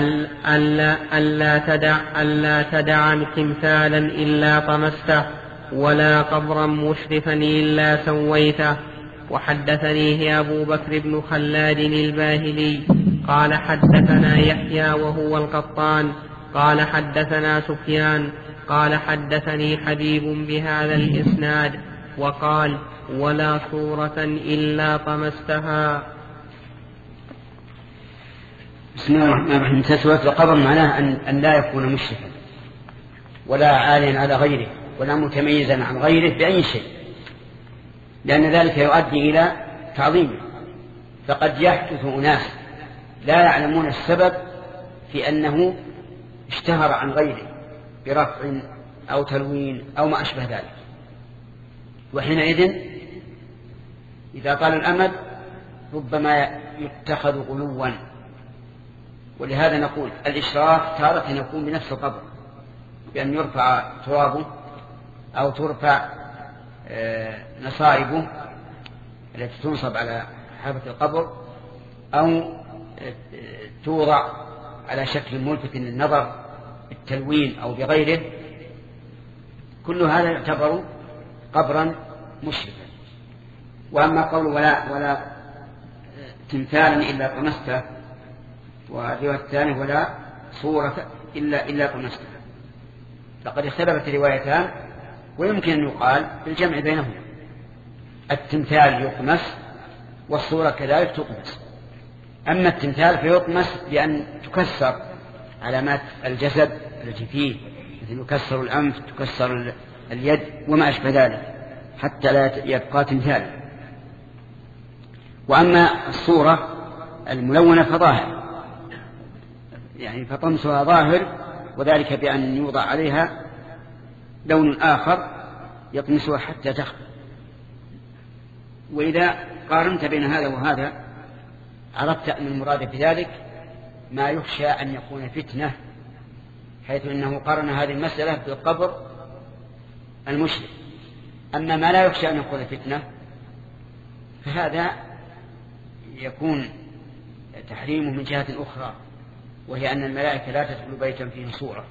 ألا تدع تمثالا إلا طمسته، ولا قبرا مشرفا إلا سويته. وحدثنيه أبو بكر بن خلاد الباهلي قال حدثنا يحيى وهو القطان قال حدثنا سفيان قال حدثني حبيب بهذا الإسناد وقال ولا صورة إلا طمستها. بسم الله الرحمن الرحيم. تسوية القبر معناه أن لا يكون مشرفا ولا عاليا على غيره ولا متميزا عن غيره بأي شيء، لأن ذلك يؤدي إلى تعظيمه. فقد يحدث أناس لا يعلمون السبب في أنه اشتهر عن غيره برفع أو تلوين أو ما أشبه ذلك، وحينئذ إذا طال الأمد ربما يتخذ غلوا. ولهذا نقول الإشراف تارة يكون بنفس القبر، بأن يرفع ترابه أو ترفع نصائبه التي تنصب على حافة القبر، أو توضع على شكل ملفت للنظر بالتلوين أو بغيره. كل هذا يعتبر قبرا مشرفا. وأما قول ولا تمثالا إلا طمسته، والرواية الثانية ولا صورة إلا طمسته، لقد اختلفت الروايتان، ويمكن أن يقال بالجمع بينهما. التمثال يطمس والصورة كذلك تطمس. أما التمثال فيطمس بأن تكسر علامات الجسد التي فيه، مثل يكسر الأنف، تكسر اليد وما أشبه ذلك، حتى لا يبقى تمثال. وأما الصورة الملونة فظاهر، يعني فطمسها ظاهر، وذلك بأن يوضع عليها لون آخر يطمسها حتى تخفى. وإذا قارنت بين هذا وهذا عرفت أن المراد بذلك ما يخشى أن يكون فتنة، حيث إنه قارن هذه المسألة بالقبر المشرك. أما ما لا يخشى أن يكون فتنة فهذا يكون تحريمه من جهة أخرى، وهي أن الملائكة لا تدخل بيتا فيه صورة.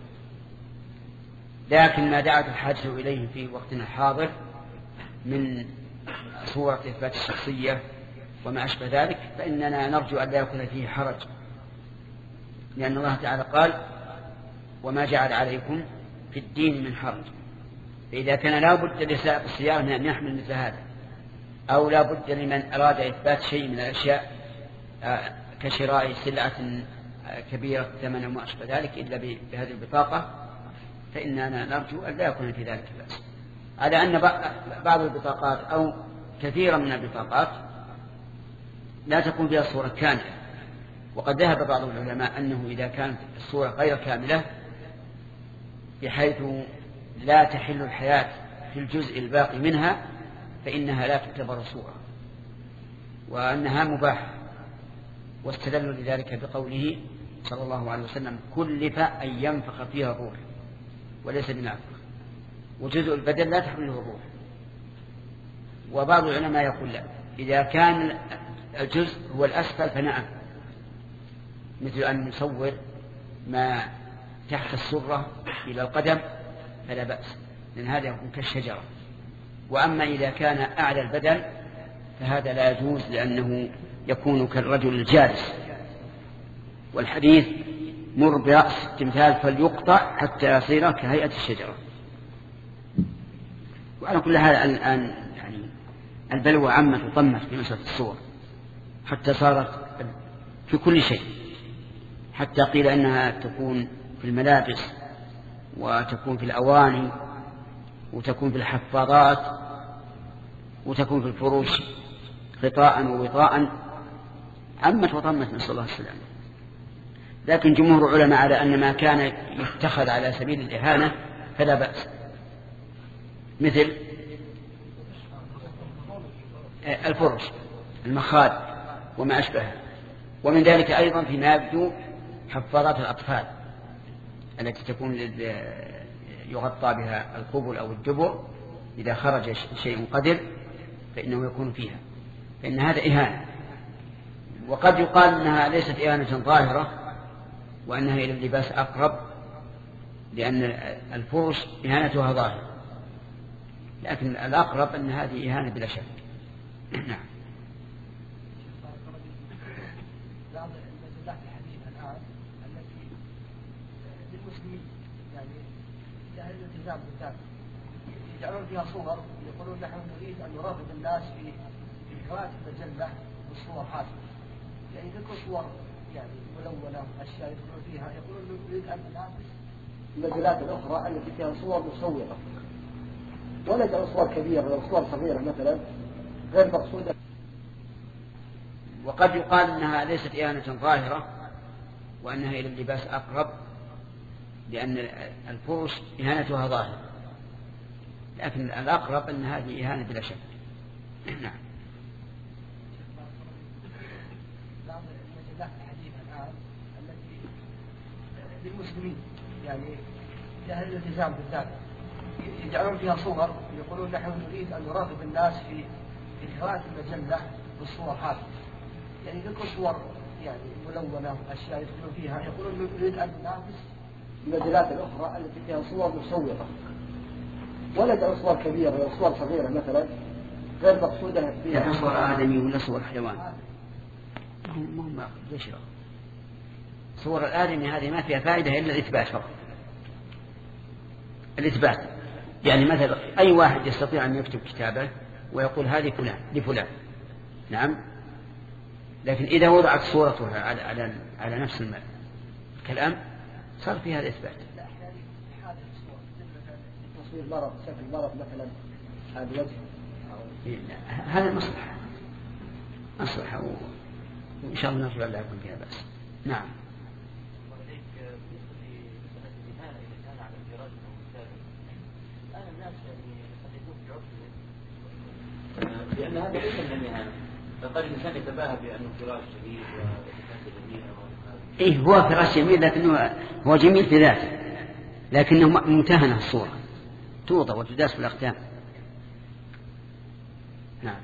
لكن ما دعت الحاجة إليه في وقتنا الحاضر من صورة إثبات الشخصية وما أشبه ذلك فإننا نرجو أن لا يكون فيه حرج، لأن الله تعالى قال وما جعل عليكم في الدين من حرج. فإذا كان لا بد لسائق السيارة من أن يحمل مثل هذا، أو لا بد لمن أراد إثبات شيء من الأشياء كشراء سلعة كبيرة ثمن وما أشبه ذلك إلا بهذه البطاقة، فإننا نرجو أن لا يكون في ذلك بأس. على أن بعض البطاقات أو كثيرا من البطاقات لا تكون فيها الصورة كاملة، وقد ذهب بعض العلماء أنه إذا كانت الصورة غير كاملة بحيث لا تحل الحياة في الجزء الباقي منها فإنها لا تعتبر صورة، وأنها مباحة. واستدلوا لذلك بقوله صلى الله عليه وسلم كلف أن ينفخ فيها الروح وليس بنافخ، وجزء البدن لا تحمله الروح. وبعض العلماء يقول لا، إذا كان الجزء هو الأسفل فنعم، مثل أن نصور ما تحت السرة إلى القدم فلا بأس، لأن هذا يكون كالشجرة. وأما إذا كان أعلى البدن فهذا لا يجوز، لأنه يكون كالرجل الجالس. والحديث مر برأس التمثال فليقطع حتى يصير كهيئة الشجرة. وعلى كل هذا الآن يعني البلوى عمت وطمت في مسألة الصور حتى صارت في كل شيء، حتى قيل أنها تكون في الملابس وتكون في الأواني وتكون في الحفاضات وتكون في الفروش غطاء ووطاء، عمت وطمت، نسأل الله السلامة. لكن جمهور العلماء على أن ما كان يتخذ على سبيل الإهانة فلا بأس، مثل الفرش المخاد وما أشبهها. ومن ذلك أيضا فيما يبدو حفاظات الأطفال التي تكون يغطى بها القبل أو الدبر، إذا خرج شيء قدر فإنه يكون فيها، فإن هذا إهانة. وقد يقال أنها ليست إهانة ظاهرة وأنها إلى اللباس أقرب، لأن الفرش إهانتها ظاهرة، لكن الأقرب أن هذه إهانة بلا شك. نعم. بعض المجلات الحديثة الآن التي للمسلمين يعني أهل الالتزام بالذات يجعلون فيها صور يقولون نحن نريد أن نرغب الناس في قراءة المجلة والصور هذه، يعني ذكر صور يعني ملونة أشياء يدخلون فيها، يقولون نريد أن ننافس المجلات الأخرى التي فيها صور مصورة، ولا يجعل صور كبيرة أو صور صغيرة مثلا غير مقصودة. وقد يقال أنها ليست إهانة ظاهرة وأنها إلى اللباس أقرب، لأن الفرش إهانتها ظاهرة، لكن الأقرب أن هذه إهانة بلا شك. نعم. بعض المجلات الحديثة الآن التي للمسلمين يعني أهل الالتزام بالذات يجعلون فيها صور يقولون نحن نريد أن نرغب الناس في قراءة المجلة والصور هذه، يعني ذكر صور يعني ملونة أشياء يدخلون فيها، يقولون نريد أن ننافس المجلات الأخرى التي فيها صور مصورة، ولا يجعل صور كبيرة أو صور صغيرة مثلا غير مقصودة فيها. لكن صور آدمي ولا صور حيوان؟ مهم ليش صور الآدمي هذه ما فيها فائدة إلا الإثبات فقط. الإثبات يعني مثلا أي واحد يستطيع أن يكتب كتابه ويقول هذه فلان لفلان، نعم، لكن إذا وضعت صورته على نفس الكلام صار فيها الإثبات. لا أحيانا حادث الصور تصوير مرض شكل مرض مثلا هذا وجه هذا مصلحة وإن شاء الله نرجع لها يكون فيها بأس. نعم. لأن هذا ليس من الإهانة، فقد الإنسان يتباهى بأنه فراش جميل وكاسة جميلة. إيه هو فراش جميل لكنه هو جميل في ذاته، لكنه ممتهنة الصورة توضع وتداس في الأختام. نعم.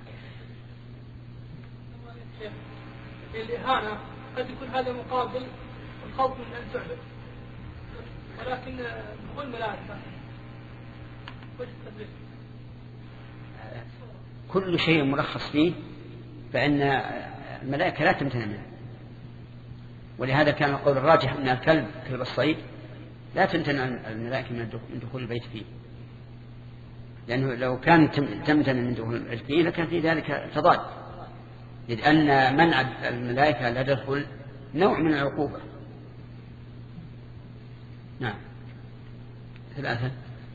في الإهانة قد يكون هذا مقابل الخوف من أن تعبد، ولكن بكل ملائكة وش التدريس؟ كل شيء مرخص فيه فإن الملائكة لا تمتنع منه، ولهذا كان القول الراجح أن الكلب كلب الصيد لا تمتنع الملائكة من دخول البيت فيه، لأنه لو كان تمتنع من دخول البيت فيه لكان في ذلك تضاد، لأن منع الملائكة لا تدخل نوع من العقوبة. نعم. ثلاثة.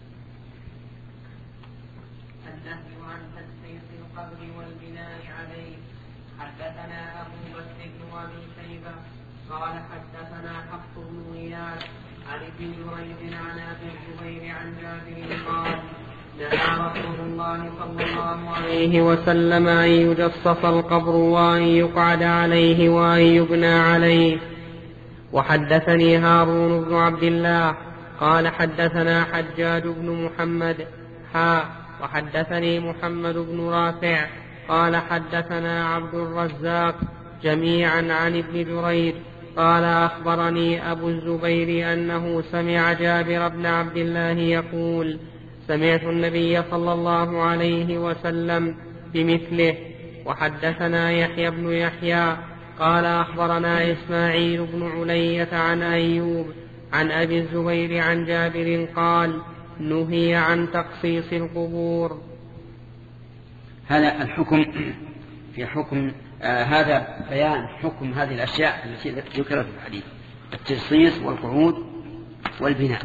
النهي عن تدقيق القبر والبناء عليه. حدثنا أبو بكر بن أبي شيبة قال حدثنا حفص بن غياث عن ابن جريج عن أبي الزبير عن جابر قال نهى رسول الله صلى الله عليه وسلم أن يجصص القبر وأن يقعد عليه وأن يبنى عليه. وحدثني هارون بن عبد الله قال حدثنا حجاج بن محمد وحدثني محمد بن رافع قال حدثنا عبد الرزاق جميعا عن ابن جريج قال أخبرني أبو الزبير أنه سمع جابر بن عبد الله يقول سمعت النبي صلى الله عليه وسلم بمثله. وحدثنا يحيى بن يحيى قال أخبرنا إسماعيل بن علية عن أيوب عن أبي الزبير عن جابر قال نهي عن تقصيص القبور. هذا الحكم في حكم هذا بيان حكم هذه الأشياء التي ذكرت في الحديث: التجصيص والقعود والبناء.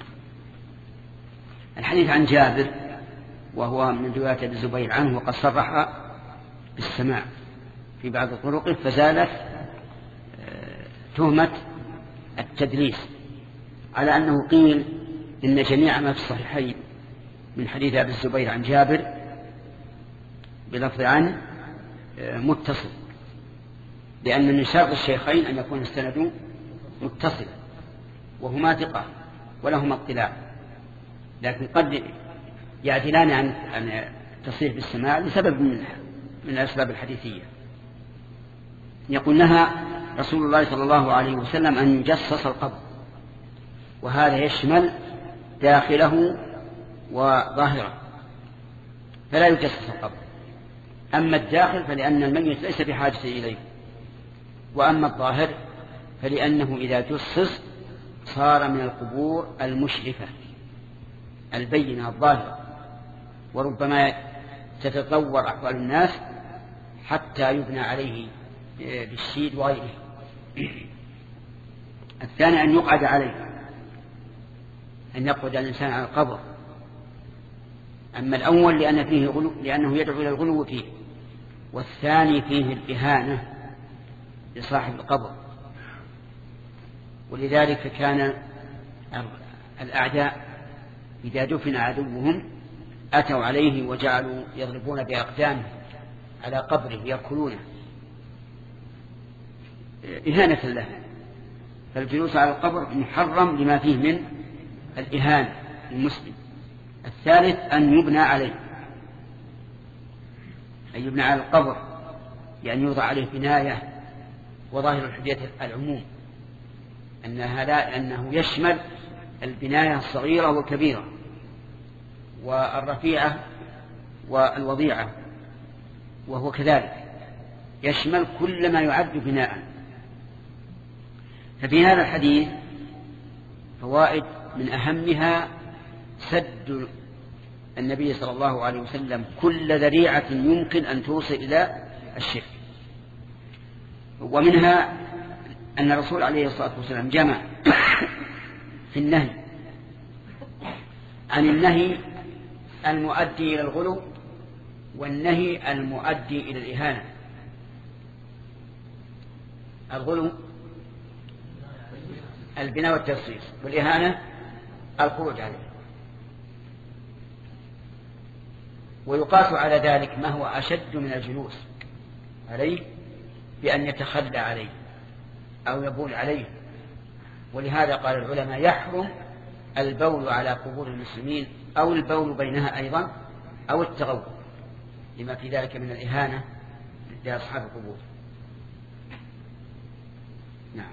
الحديث عن جابر وهو من رواية أبي الزبير عنه، وقد صرح بالسماع في بعض طرقه، فزالت تهمة التدليس على أنه قيل إن جميع ما في الصحيحين من حديث أبي الزبير عن جابر بلفظ عن متصل، لأن من شرط الشيخين أن يكون السند متصلا وهما ثقة ولهما اطلاع، لكن قد يعدلان عن تصريح بالسماع لسبب من الأسباب الحديثية. يقول نهى رسول الله صلى الله عليه وسلم أن يجصص القبر، وهذا يشمل داخله وظاهره، فلا يجسس القبر. أما الداخل فلأن الميت ليس بحاجة إليه. وأما الظاهر فلأنه إذا جسس صار من القبور المشرفة البينة الظاهرة، وربما تتطور أحوال الناس حتى يبنى عليه بالشيد وغيره. الثاني أن يقعد عليه، أن يقعد الإنسان على القبر. أما الأول لأنه يدعو إلى الغلو فيه، والثاني فيه الإهانة لصاحب القبر. ولذلك كان الأعداء إذا دفن عدوهم أتوا عليه وجعلوا يضربون بأقدامهم على قبره يأكلونه إهانة له. فالجلوس على القبر محرم لما فيه من الإهانة للمسلم. الثالث أن يبنى عليه، أن يبنى على القبر، يعني يوضع عليه بناية. وظاهر الحجية العموم أنه يشمل البناية الصغيرة والكبيرة والرفيعة والوضيعة، وهو كذلك يشمل كل ما يعد بناء. ففي هذا الحديث فوائد من أهمها سد النبي صلى الله عليه وسلم كل ذريعة يمكن أن توصل إلى الشرك. ومنها أن الرسول عليه الصلاة والسلام جمع في النهي عن النهي المؤدي إلى الغلو والنهي المؤدي إلى الإهانة. الغلو البناء والترصيص، والإهانة الخروج عليه. ويقاس على ذلك ما هو أشد من الجلوس عليه بأن يتخلى عليه أو يبول عليه. ولهذا قال العلماء يحرم البول على قبور المسلمين أو البول بينها أيضا أو التغوط، لما في ذلك من الإهانة لأصحاب القبور. نعم.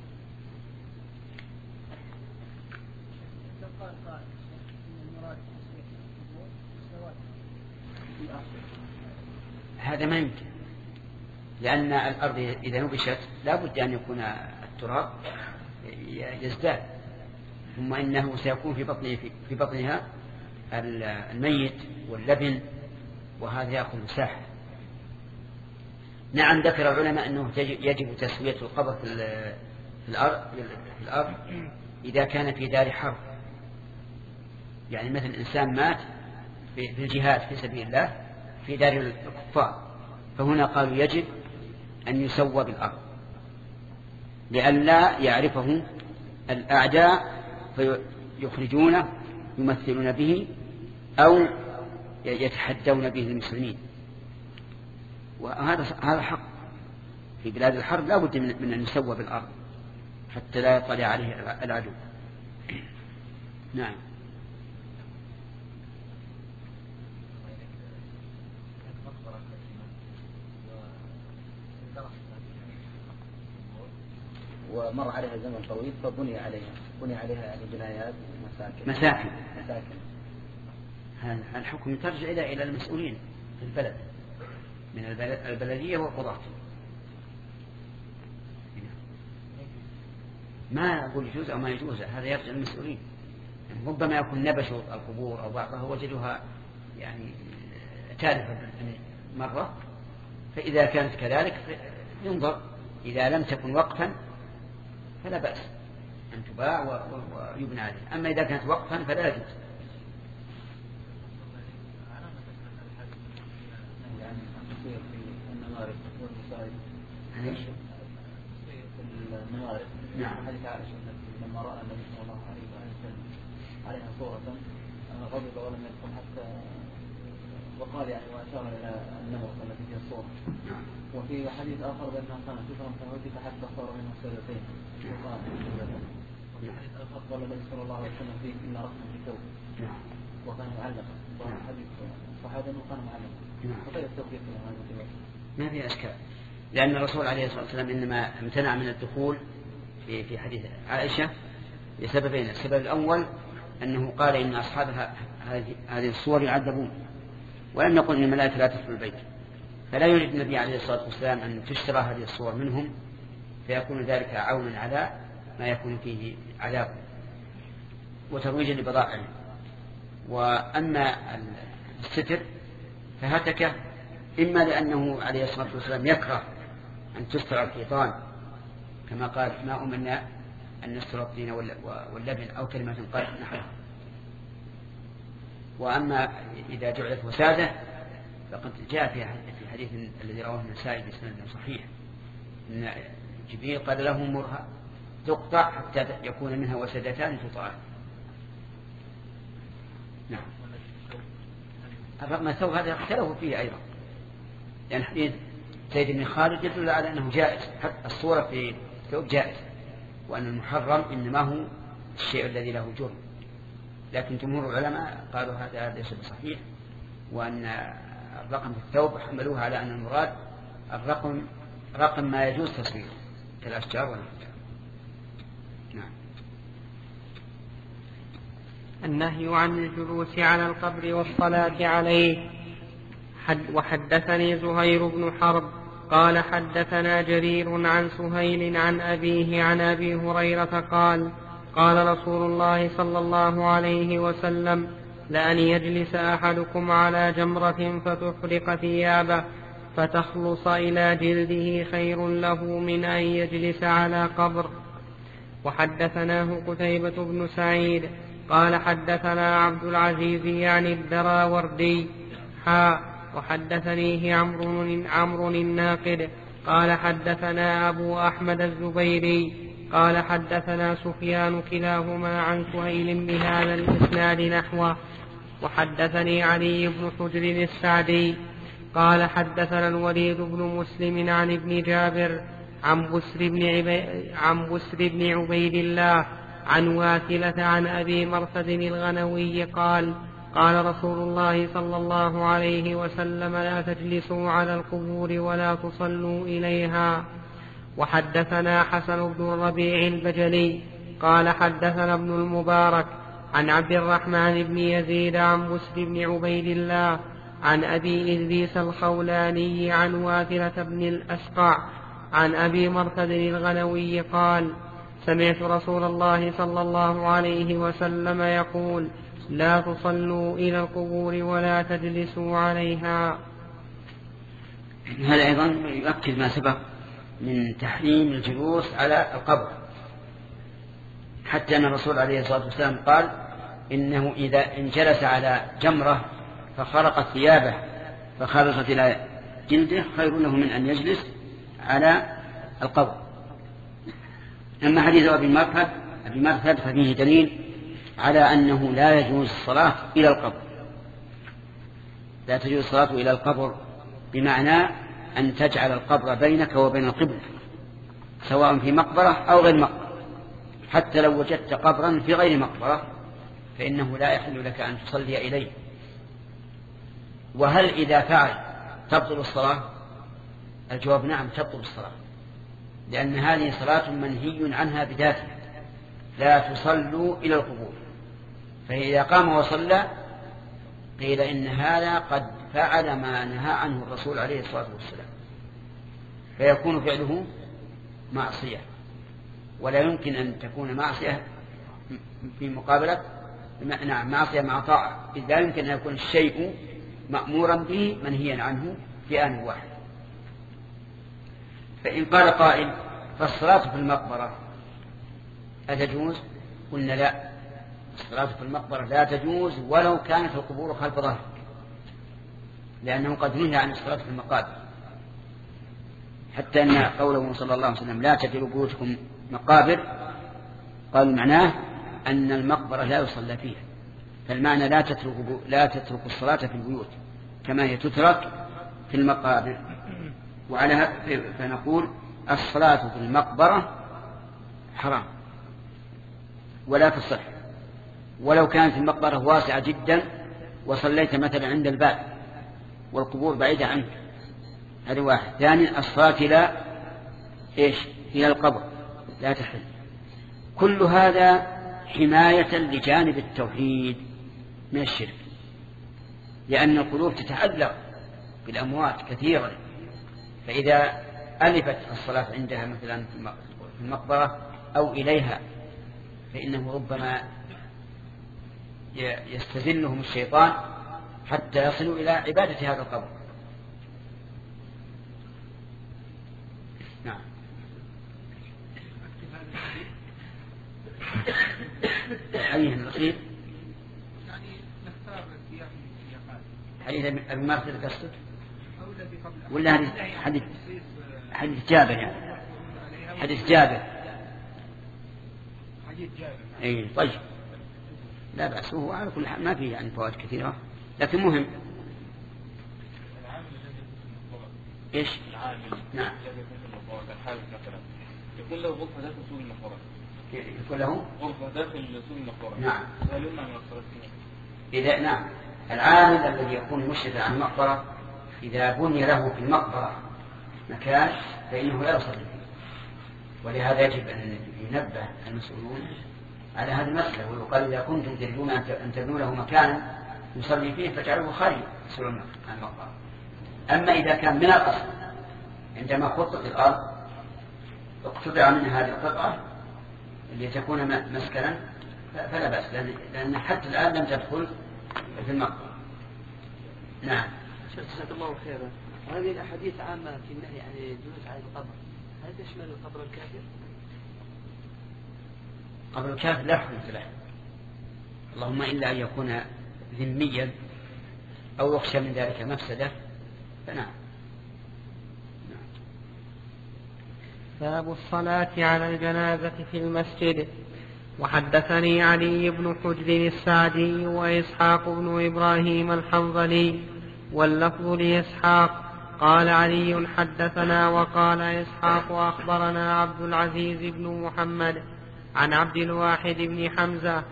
هذا ما يمكن، لأن الأرض إذا نبشت لا بد أن يكون التراب يزداد، ثم إنه سيكون في بطنها الميت واللبن، وهذا يأخذ مساحة. نعم، ذكر العلماء أنه يجب تسوية القبر في الأرض إذا كان في دار حرب، يعني مثل إنسان مات في الجهاد في سبيل الله في دار الكفار، فهنا قالوا يجب أن يسوى بالأرض لئلا يعرفه الأعداء فيخرجونه يمثلون به أو يتحدون به المسلمين. وهذا حق في بلاد الحرب، لا بد من أن يسوى بالأرض حتى لا يطلع عليه العدو. نعم. ومر عليها زمن طويل فبني عليها يعني جنايات مساكن. هذا الحكم ترجع إلى المسؤولين في البلد من البلدية والقضاة. ما أقول يجوز أو ما يجوز، هذا يرجع للمسؤولين. يعني ربما يكون نبشوا القبور أو بعضها وجدوها يعني تالفة مرة، فإذا كانت كذلك ينظر، إذا لم تكن وقفا فلا بأس أن تباع ويبنى عليه، أما إذا كانت وقفا فلا يجوز. نعم. حديث عائشة لما رأى النبي صلى الله عليه وسلم عليها صورة غضب ولم يدخل حتى وقال يعني وأشار إلى النمط التي فيها الصورة. وفي حديث آخر بأنها كانت سترا فهدف حتى صار منها سيرتين. وفي حديث آخر قال النبي صلى الله عليه وسلم فيه إن رأسه في ثوب وكان معلقا. وحديث صحابة أنه كان معلقا. فقيل التوفيق في هذا ما في أشكال، لأن الرسول عليه الصلاة والسلام إنما امتنع من الدخول في حديث عائشة لسببين. السبب الأول أنه قال إن أصحاب هذه الصور يعذبون، ولم يقل إن الملائكة لا تدخل البيت، فلا يريد النبي عليه الصلاة والسلام أن تشترى هذه الصور منهم، فيكون ذلك عونا على ما يكون فيه عذاب وترويجا لبضائعهم. وأما الستر فهتك إما لأنه عليه الصلاة والسلام يكره أن تستر الحيطان كما قال ما أمرنا أن نستر الطين واللبن أو كلمة قال نحن. وأما إذا جعلت وسادة فقد جاء في حديث الذي رواه النسائي بسند صحيح أن جبريل قال له مرها تقطع حتى يكون منها وسادتان تطاع. نعم. الرقم الثوب هذا اختلفوا فيه أيضا، لأن حديث زيد بن خالد يدل على أنه جائز، حتى الصورة في الثوب جائز، وأن المحرم إنما هو الشيء الذي له جرم. لكن جمهور العلماء قالوا هذا ليس بصحيح، وأن الرقم في الثوب حملوها على أن المراد رقم ما يجوز تصويره كالأشجار والنحو. نعم. النهي عن الجلوس على القبر والصلاة عليه. وحدثني زهير بن حرب قال حدثنا جرير عن سهيل عن أبيه عن أبي هريرة قال قال رسول الله صلى الله عليه وسلم لأن يجلس أحدكم على جمرة فتحرق ثيابه فتخلص إلى جلده خير له من أن يجلس على قبر. وحدثناه قتيبة بن سعيد قال حدثنا عبد العزيز يعني الدراوردي وحدثنيه عمرو الناقد قال حدثنا أبو أحمد الزبيري قال حدثنا سفيان كلاهما عن سهيل بهذا الإسناد نحوه. وحدثني علي بن حجر السعدي قال حدثنا الوليد بن مسلم عن ابن جابر عن بسر بن عبيد الله عن واثلة عن أبي مرثد الغنوي قال قال رسول الله صلى الله عليه وسلم لا تجلسوا على القبور ولا تصلوا إليها. وحدثنا حسن بن الربيع البجلي قال حدثنا ابن المبارك عن عبد الرحمن بن يزيد عن بسر بن عبيد الله عن أبي إدريس الخولاني عن واثلة بن الأسقع عن أبي مرثد الغنوي قال سمعت رسول الله صلى الله عليه وسلم يقول لا تصلوا إلى القبور ولا تجلسوا عليها. هذا أيضا يؤكد ما سبق من تحريم الجلوس على القبر، حتى أن الرسول عليه الصلاة والسلام قال إنه إذا جلس على جمرة فخرقت ثيابه فخرجت إلى جلده خير له من أن يجلس على القبر. أما حديث أبي مرثد ففيه دليل على أنه لا يجوز الصلاة إلى القبر، لا تجوز الصلاة إلى القبر بمعنى أن تجعل القبر بينك وبين القبلة سواء في مقبرة أو غير مقبرة. حتى لو وجدت قبرا في غير مقبرة فإنه لا يحل لك أن تصلي إليه. وهل إذا فعل تبطل الصلاة؟ الجواب نعم تبطل الصلاة، لأن هذه صلاة منهي عنها بذاتها، لا تصلوا إلى القبور. فإذا قام وصلى قيل إن هذا قد فعل ما نهى عنه الرسول عليه الصلاة والسلام، فيكون فعله معصية، ولا يمكن أن تكون معصية في مقابلة معصية مع طاعة، إذ لا يمكن أن يكون الشيء مأمورا به منهيا عنه في آن واحد. فإن قال قائل فالصلاة في المقبرة أتجوز؟ قلنا لا، الصلاة في المقبرة لا تجوز ولو كانت القبور خلف ظهر، لأنه قد نهى عن الصلاة في المقابر، حتى أن قوله صلى الله عليه وسلم لا تجعلوا بيوتكم مقابر قال معناه أن المقبرة لا يصلى فيها، فالمعنى لا تترك الصلاة في البيوت كما هي تترك في المقابر. وعلى فنقول الصلاة في المقبرة حرام ولا تصح، ولو كانت المقبرة واسعة جدا وصليت مثلا عند الباب والقبور بعيدة عنك، هذا واحد. ثاني الصلاة إلى القبر لا تحل. كل هذا حماية لجانب التوحيد من الشرك، لأن القلوب تتعلق بالأموات كثيرا، فإذا ألفت الصلاة عندها مثلا في المقبرة أو إليها فإنه ربما يستزلهم الشيطان حتى يصلوا إلى عبادة هذا القبر. نعم. أيه الأخير يعني نختار سياق حديث أبي مرثد قصد ولا حديث جابر يعني حديث جابر أي طيب لا بأس، هو على كل حال ما فيه يعني فوائد كثيرة لكن مهم. إيش؟ نعم. يكون له غرفة داخل سوق المقبرة. يكون له غرفة داخل سوق المقبرة. نعم. هل يمنع من الصلاة فيها؟ إذا نعم العامل الذي يكون مشرفا على المقبرة إذا بني له في المقبرة مكان فإنه لا يصلي فيه، ولهذا يجب أن ينبه المسؤولون على هذه المسألة، ويقال إذا كنتم تريدون أن تبنوا له مكانا يصلي فيه فاجعلوه خارج سوق المقبرة. أما إذا كان من الأصل عندما خطط الأرض اقتطع من هذه القطعة لتكون مسكنا فلا بأس، لأن حتى الآن لم تدخل في المقبرة. نعم. جزاك الله خيرا. هذه الأحاديث عامة في النهي عن الجلوس على القبر، هل تشمل القبر الكافر؟ قبر الكافر لا حكم له، اللهم إلا أن يكون ذميا أو يخشى من ذلك مفسدة فنعم. باب الصلاة على الجنازة في المسجد. وحدثني علي بن حجر السعدي وإسحاق بن إبراهيم الحنظلي واللفظ لإسحاق قال علي حدثنا وقال إسحاق أخبرنا عبد العزيز بن محمد عن عبد الواحد بن حمزة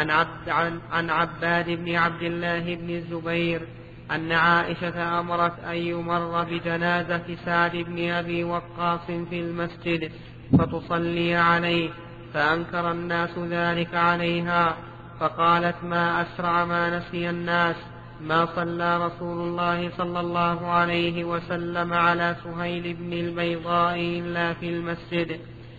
عن عباد بن عبد الله بن الزبير أن عائشة أمرت أن يمر بجنازة سعد بن أبي وقاص في المسجد فتصلي عليه، فأنكر الناس ذلك عليها، فقالت ما أسرع ما نسي الناس ما صلى رسول الله صلى الله عليه وسلم على سهيل بن البيضاء إلا في المسجد.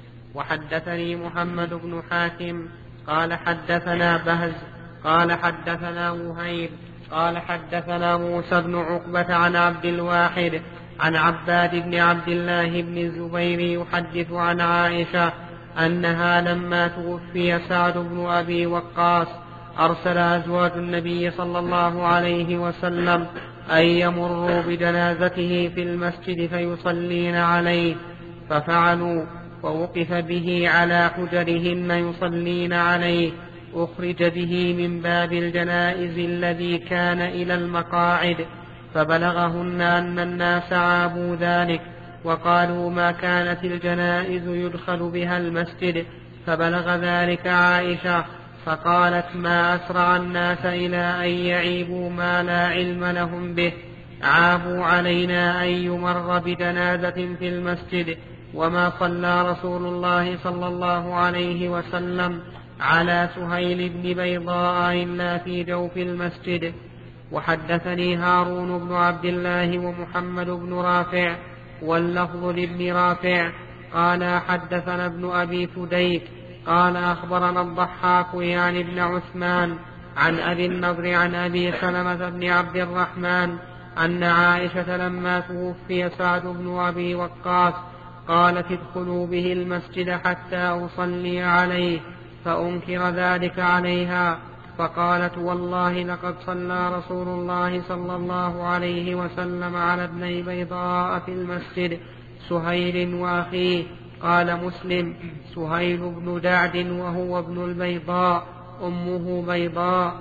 وحدثني محمد بن حاتم قال حدثنا بهز قال حدثنا وهيب قال حدثنا موسى بن عقبة عن عبد الواحد عن عباد بن عبد الله بن الزبير يحدث عن عائشة أنها لما توفي سعد بن أبي وقاص أرسل أزواج النبي صلى الله عليه وسلم أن يمروا بجنازته في المسجد فيصلين عليه، ففعلوا، ووقف به على حجرهن يصلين عليه، أخرج به من باب الجنائز الذي كان إلى المقاعد، فبلغهن أن الناس عابوا ذلك وقالوا ما كانت الجنائز يدخل بها المسجد، فبلغ ذلك عائشة فقالت ما أسرع الناس إلى أن يعيبوا ما لا علم لهم به، عابوا علينا أن يمر بجنازة في المسجد، وما صلى رسول الله صلى الله عليه وسلم على سهيل بن بيضاء إلا في جوف المسجد. وحدثني هارون بن عبد الله ومحمد بن رافع واللفظ لابن رافع قال حدثنا ابن أبي فديك قال أخبرنا الضحاك يعني ابن عثمان عن أبي النضر عن أبي سلمة بن عبد الرحمن أن عائشة لما توفي سعد بن أبي وقاص قالت ادخلوا به المسجد حتى أصلي عليه، فأنكر ذلك عليها، فقالت والله لقد صلى رسول الله صلى الله عليه وسلم على ابني بيضاء في المسجد سهيل وأخيه. قال مسلم سهيل بن جعد وهو ابن البيضاء أمه بيضاء.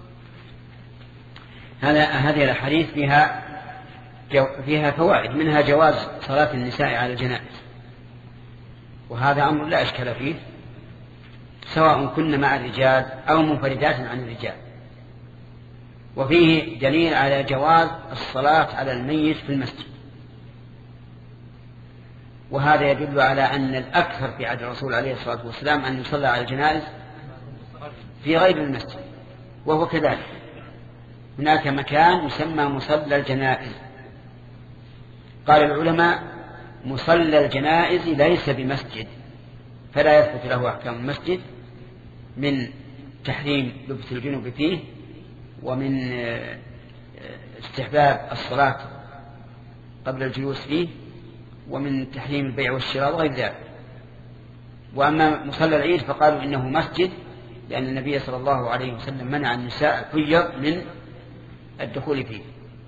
هذه الأحاديث فيها فوائد، منها جواز صلاة النساء على الجنائز، وهذا أمر لا إشكال فيه سواء كن مع الرجال أو منفردات عن الرجال. وفيه دليل على جواز الصلاة على الميت في المسجد، وهذا يدل على أن الأكثر في عهد الرسول عليه الصلاة والسلام أن يصلى على الجنائز في غير المسجد، وهو كذلك، هناك مكان يسمى مصلى الجنائز. قال العلماء مصلى الجنائز ليس بمسجد، فلا يثبت له أحكام المسجد من تحريم لبس الجنوب فيه، ومن استحباب الصلاة قبل الجلوس فيه، ومن تحريم البيع والشراء وغير ذلك. وأما مصلى العيد فقالوا إنه مسجد، لأن النبي صلى الله عليه وسلم منع النساء الحجر من الدخول فيه.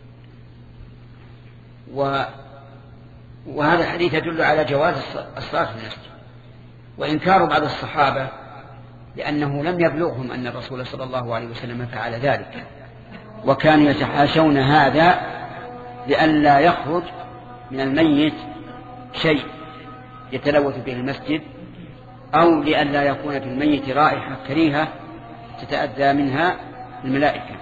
وهذا الحديث يدل على جواز الصلاة في المسجد. وإنكار بعض الصحابة لأنه لم يبلغهم أن الرسول صلى الله عليه وسلم فعل ذلك، وكانوا يتحاشون هذا لئلا يخرج من الميت شيء يتلوث به المسجد، أو لئلا يكون في الميت رائحة كريهة تتأذى منها الملائكة.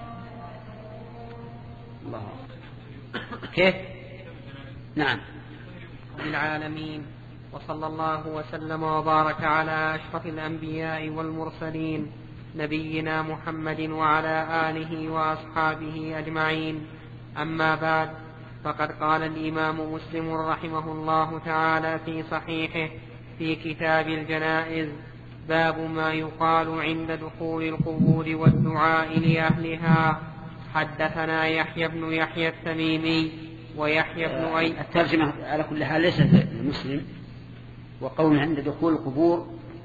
الله كيف؟ نعم. العالمين، وصلى الله وسلم وبارك على أشرف الأنبياء والمرسلين نبينا محمد وعلى آله وأصحابه أجمعين. أما بعد، فقد قال الإمام مسلم رحمه الله تعالى في صحيحه في كتاب الجنائز: باب ما يقال عند دخول القبور والدعاء لأهلها. حدثنا يحيى بن يحيى التميمي ويحيى بن أي. الترجمة على كل حال ليست المسلم، وقول عند دخول القبور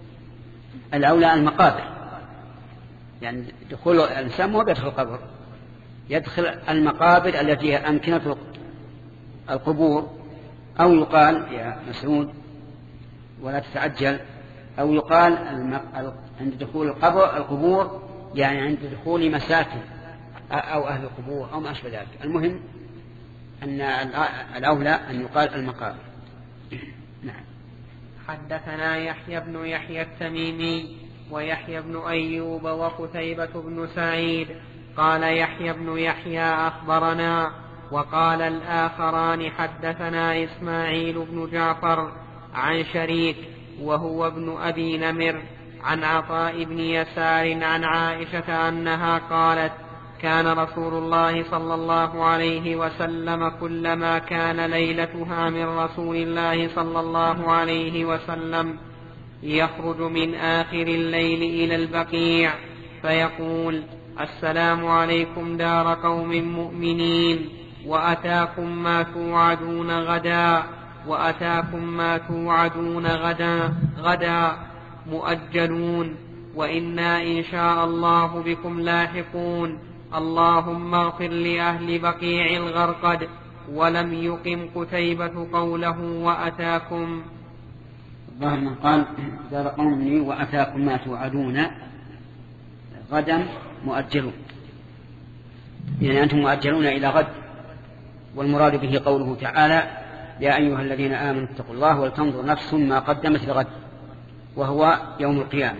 الأولى المقابر، يعني دخول الإنسان مو يدخل القبر، يدخل المقابر التي هي أمكنة القبور. أو يقال يا مسعود ولا تتعجل، أو يقال عند دخول القبور يعني عند دخول مساكن أو أهل القبور أو ما أشبه ذلك. المهم أن الأولى أن يقال المقابر. نعم. حدثنا يحيى بن يحيى التميمي ويحيى بن أيوب وقتيبة بن سعيد قال يحيى بن يحيى أخبرنا، وقال الآخران حدثنا إسماعيل بن جعفر عن شريك وهو ابن أبي نمر عن عطاء بن يسار عن عائشة أنها قالت: كان رسول الله صلى الله عليه وسلم كلما كان ليلتها من رسول الله صلى الله عليه وسلم يخرج من آخر الليل إلى البقيع فيقول: السلام عليكم دار قوم مؤمنين، وأتاكم ما توعدون غدا، وأتاكم ما توعدون غدا مؤجلون، وإنا إن شاء الله بكم لاحقون. اللهم اغفر لأهل بقيع الغرقد. ولم يقم قتيبة قوله وأتاكم. الظاهر من قال دار قوم وأتاكم ما توعدون غدا مؤجلون، يعني أنتم مؤجلون إلى غد. والمراد به قوله تعالى: يا أيها الذين آمنوا اتقوا الله ولتنظر نفس ما قدمت لغد، وهو يوم القيامة.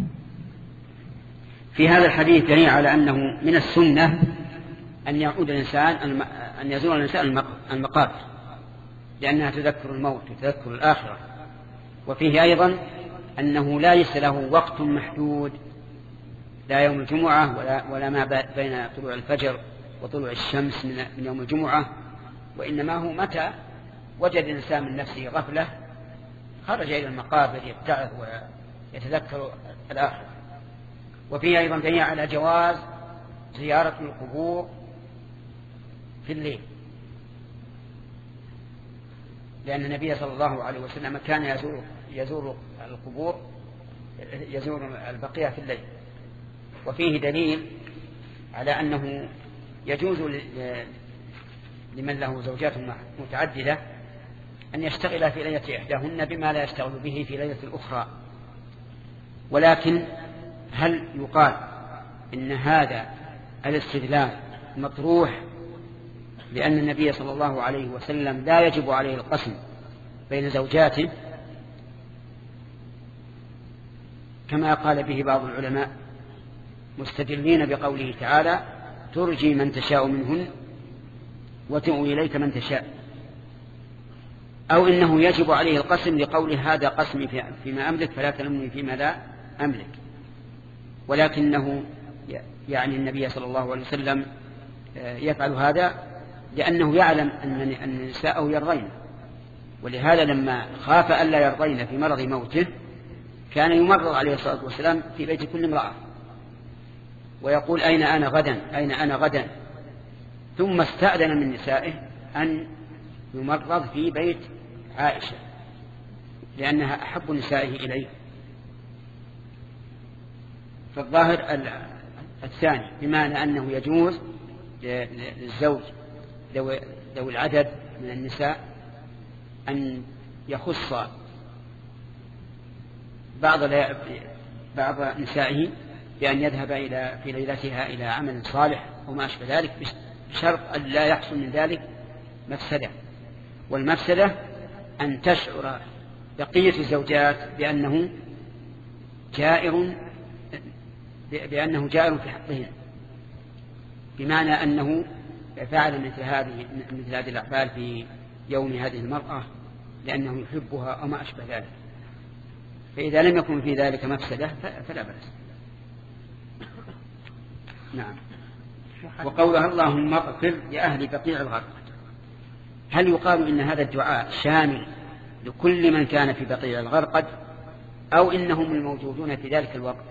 في هذا الحديث دليل على أنه من السنة أن يعود الإنسان أن يزور الإنسان المقابر، لأنها تذكر الموت وتذكر الآخرة. وفيه أيضا أنه لا ليس له وقت محدود، لا يوم الجمعة ولا ما بين طلوع الفجر وطلوع الشمس من يوم الجمعة، وإنما هو متى وجد الإنسان من نفسه غفلة خرج إلى المقابر يبتعث ويتذكر الآخرة. وفيه أيضا دليل على جواز زيارة القبور في الليل، لأن النبي صلى الله عليه وسلم كان يزور القبور، يزور البقيع في الليل. وفيه دليل على أنه يجوز لمن له زوجات متعددة أن يشتغل في ليلة إحداهن بما لا يشتغل به في ليلة الأخرى. ولكن هل يقال إن هذا الاستدلال مطروح لأن النبي صلى الله عليه وسلم لا يجب عليه القسم بين زوجاته كما قال به بعض العلماء مستدلين بقوله تعالى: ترجي من تشاء منهن وتؤوي إليك من تشاء، أو إنه يجب عليه القسم لقول هذا قسمي فيما أملك فلا تلمني فيما لا أملك. ولكنه يعني النبي صلى الله عليه وسلم يفعل هذا لأنه يعلم أن نساءه يرضين، ولهذا لما خاف ألا يرضين في مرض موته كان يمرض عليه الصلاة والسلام في بيت كل امرأة ويقول أين أنا غدا أين أنا غدا، ثم استأذن من نسائه أن يمرض في بيت عائشة لأنها أحب نسائه إليه. فالظاهر الثاني بمعنى أنه يجوز للزوج ذوي العدد من النساء أن يخص بعض نسائه بأن يذهب في ليلتها إلى عمل صالح وما أشبه ذلك بشرط أن لا يحصل من ذلك مفسدة، والمفسدة أن تشعر بقية الزوجات بأنه جائر في حقهن، بمعنى أنه فعل مثل هذه الأفعال في يوم هذه المرأة لأنه يحبها أو ما أشبه ذلك. فإذا لم يكن في ذلك مفسدة فلا بأس. نعم. وقولها اللهم اغفر لأهل بقيع الغرقد، هل يقال إن هذا الدعاء شامل لكل من كان في بقيع الغرقد أو إنهم الموجودون في ذلك الوقت؟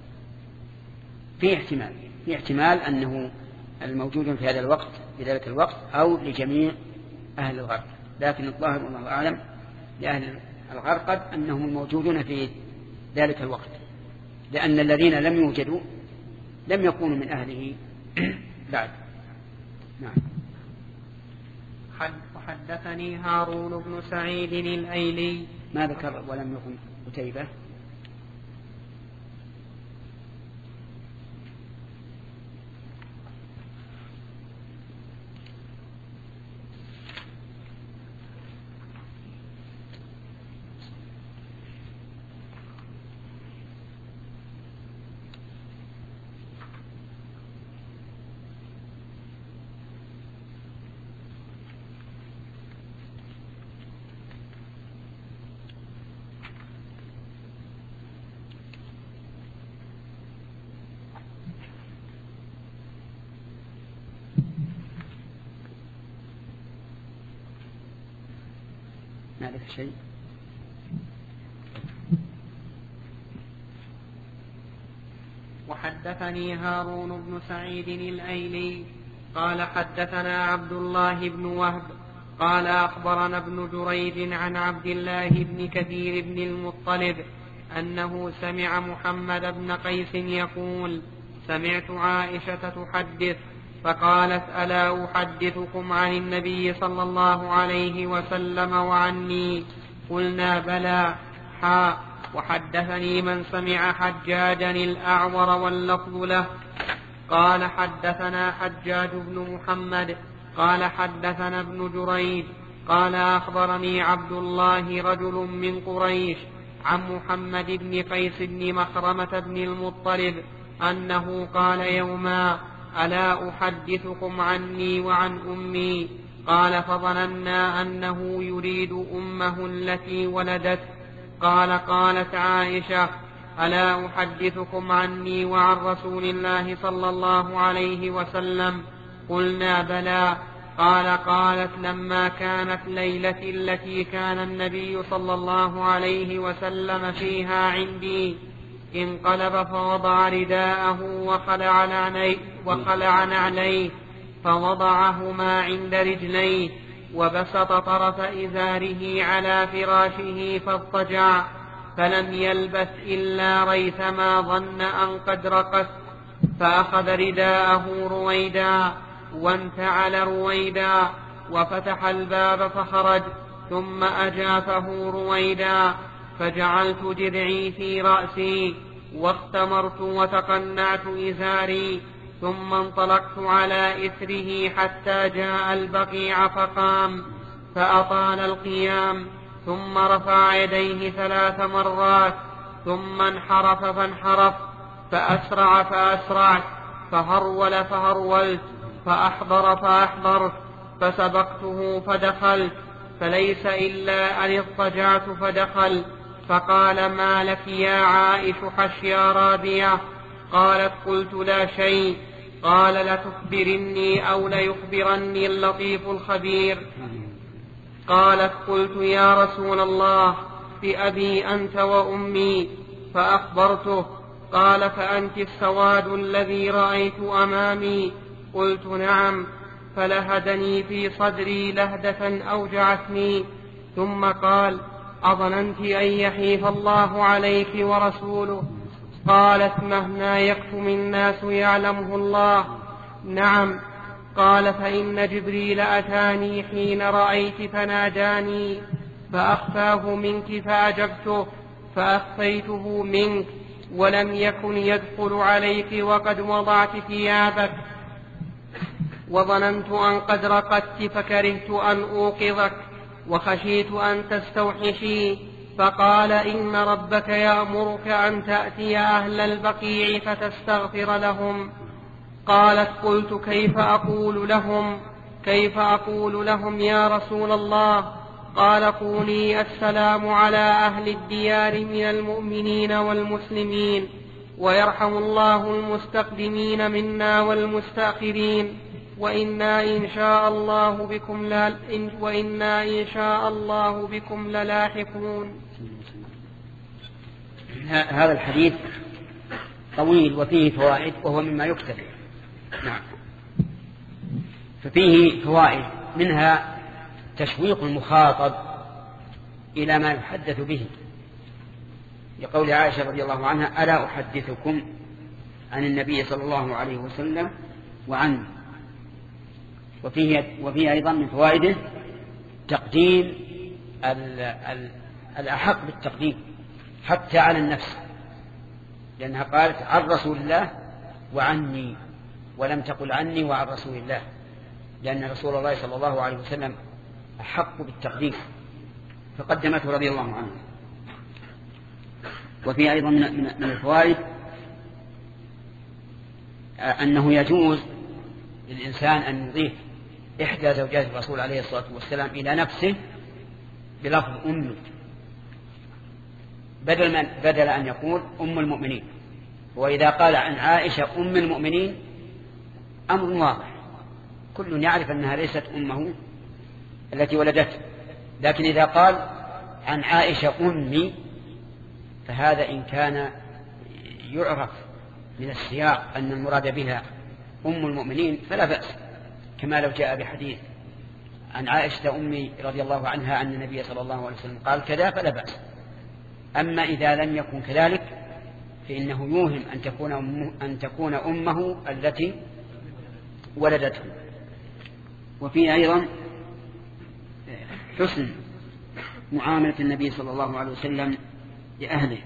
في احتمال أنه الموجودون في هذا الوقت في ذلك الوقت أو لجميع أهل الغرقد، لكن الظاهر والله أعلم لأهل الغرقد أنهم الموجودون في ذلك الوقت، لأن الذين لم يوجدوا لم يكونوا من أهله بعد. نعم. وحدثني هارون بن سعيد الأيلي. ما ذكر ولم يكن قتيبة؟ هذا شيء. وحدثني هارون بن سعيد الأيلي قال حدثنا عبد الله بن وهب قال أخبرنا ابن جريج عن عبد الله بن كثير بن المطلب أنه سمع محمد بن قيس يقول سمعت عائشة تحدث فقالت ألا أحدثكم عن النبي صلى الله عليه وسلم وعني؟ قلنا بلى. وحدثني من سمع حجاجا الأعور واللفظ له قال حدثنا حجاج بن محمد قال حدثنا ابن جريج قال أخبرني عبد الله رجل من قريش عن محمد بن قيس بن مخرمة بن المطلب أنه قال يوما ألا أحدثكم عني وعن أمي؟ قال فظننا أنه يريد أمه التي ولدت. قالت عائشة ألا أحدثكم عني وعن رسول الله صلى الله عليه وسلم؟ قلنا بلى. قالت لما كانت ليلة التي كان النبي صلى الله عليه وسلم فيها عندي انقلب فوضع رداءه وخلع نعليه فوضعهما عند رجليه وبسط طرف إزاره على فراشه فاضطجع فلم يلبث إلا ريثما ظن أن قد رقت فأخذ رداءه رويدا وانتعل رويدا وفتح الباب فخرج ثم أجافه رويدا فجعلت جذعي في رأسي واختمرت وتقنعت إزاري ثم انطلقت على إثره حتى جاء البقيع فقام فأطال القيام ثم رفع يديه 3 مرات ثم انحرف فانحرف فأسرع فأسرعت فهرول فهرولت فأحضر فأحضرت فسبقته فدخلت فليس إلا أن اضطجعت فدخل فقال ما لك يا عائش حشيا رابية؟ قالت قلت لا شيء. قال لتخبرني أو ليخبرني اللطيف الخبير. قالت قلت يا رسول الله بأبي أنت وأمي، فأخبرته. قال فأنت السواد الذي رأيت أمامي. قلت نعم. فلهدني في صدري لهدة أوجعتني، ثم قال أظننت أن يحيف الله عليك ورسوله؟ قالت مهما يكتم الناس يعلمه الله. نعم. قال فإن جبريل أتاني حين رأيت فناداني فأخفاه منك فأجبته فأخفيته منك، ولم يكن يدخل عليك وقد وضعت ثيابك، وظننت أن قد رقدت فكرهت أن أوقظك وخشيت أن تستوحشي. فقال إن ربك يأمرك أن تأتي أهل البقيع فتستغفر لهم. قالت قلت كيف أقول لهم يا رسول الله؟ قال قولي السلام على أهل الديار من المؤمنين والمسلمين، ويرحم الله المستقدمين منا والمستأخرين، وإنا إن شاء الله بكم للاحقون. هذا الحديث طويل وفيه فوائد وهو مما يكتب. نعم. ففيه فوائد، منها تشويق المخاطب إلى ما يحدث به، لقول عائشة رضي الله عنها ألا أحدثكم عن النبي صلى الله عليه وسلم وعنه. وفيه أيضا من فوائده تقديم الأحق بالتقديم حتى على النفس، لأنها قالت عن رسول الله وعني، ولم تقل عني وعن رسول الله، لأن رسول الله صلى الله عليه وسلم أحق بالتقديم فقدمته رضي الله عنه. وفي أيضا من الفوائد أنه يجوز للإنسان أن يضيف إحدى زوجات الرسول عليه الصلاة والسلام إلى نفسه بلفظ أم، بدل أن يقول أم المؤمنين. وإذا قال عن عائشة أم المؤمنين أمر واضح، كل يعرف أنها ليست أمه التي ولدته، لكن إذا قال عن عائشة أمي فهذا إن كان يعرف من السياق أن المراد بها أم المؤمنين فلا بأس، كما لو جاء بحديث عن عائشة أمي رضي الله عنها أن النبي صلى الله عليه وسلم قال كذا فلا بأس. أما إذا لم يكن كذلك فإنه يوهم أن تكون أمه التي ولدته. وفيه أيضا حسن معاملة النبي صلى الله عليه وسلم لأهله.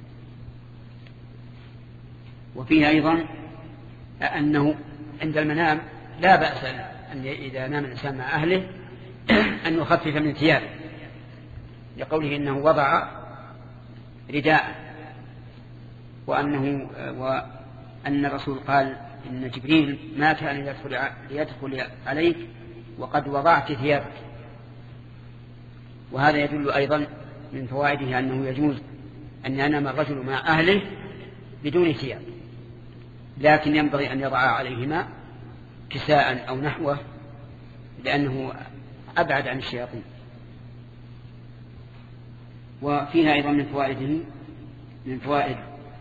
وفيه أيضا أنه عند المنام لا بأس أن إذا نام الإنسان مع أهله أن يخفف من ثيابه، لقوله إنه وضع رداء، وأن الرسول قال إن جبريل ما كان يدخل عليك وقد وضعت ثيابك. وهذا يدل أيضا من فوائده أنه يجوز أن ينام الرجل مع أهله بدون ثياب، لكن ينبغي أن يضع عليهما كساء أو نحوه لأنه أبعد عن الشياطين. وفيها أيضا من فوائد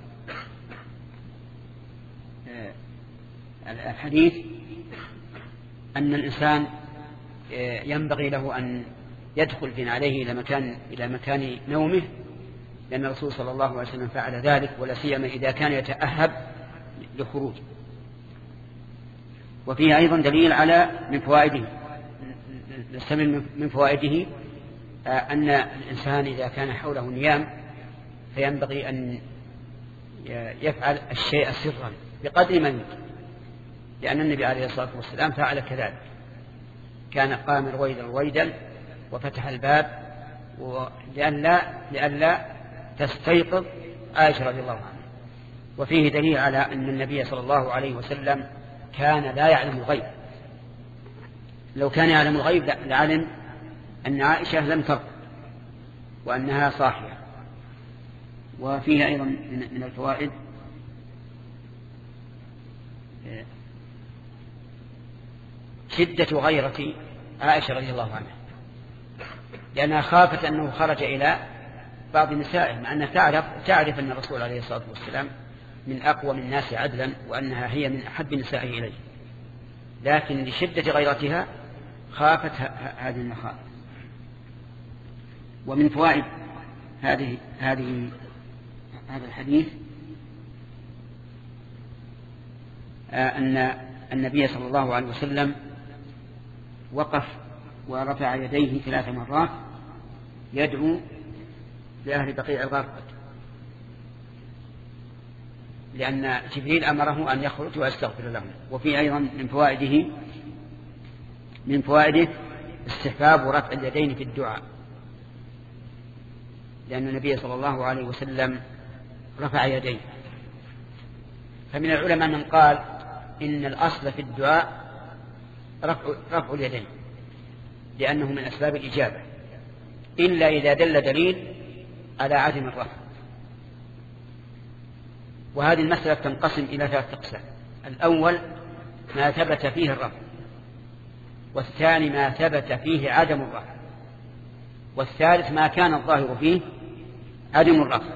الحديث أن الإنسان ينبغي له أن يدخل في عليه إلى مكان نومه، لأن الرسول صلى الله عليه وسلم فعل ذلك، ولا سيما إذا كان يتأهب لخروج. وفيه أيضا دليل على من فوائده أن الإنسان إذا كان حوله نيام فينبغي أن يفعل الشيء سرا بقدر ما يمكن، لأن النبي عليه الصلاة والسلام فعل كذلك، كان قام رويدا وفتح الباب لئلا تستيقظ عائشة رضي الله عنها. وفيه دليل على أن النبي صلى الله عليه وسلم كان لا يعلم الغيب، لو كان يعلم الغيب لعلم أن عائشة لم ترق وأنها صاحية. وفيه أيضا من الفوائد شدة غيرة عائشة رضي الله عنها، لأنها خافت أنه خرج إلى بعض نسائه، مع أنها تعرف أن الرسول عليه الصلاة والسلام من أقوى الناس عدلا، وأنها هي من أحب نسائه إليه، لكن لشدة غيرتها خافت هذه المخاوف. ومن فوائد هذا الحديث أن النبي صلى الله عليه وسلم وقف ورفع يديه 3 مرات يدعو لأهل بقيع الغرقد، لأن جبريل أمره أن يخرج ويستغفر لهم. وفي أيضا من فوائده استحباب رفع اليدين في الدعاء، لأن النبي صلى الله عليه وسلم رفع يديه. فمن العلماء من قال إن الأصل في الدعاء رفع اليدين، لأنه من أسباب الإجابة، إلا إذا دل دليل على عدم الرفع. وهذه المسألة تنقسم إلى 3 أقسام: الأول ما ثبت فيه الرفع، والثاني ما ثبت فيه عدم الرفع، والثالث ما كان الظاهر فيه عدم الرفع.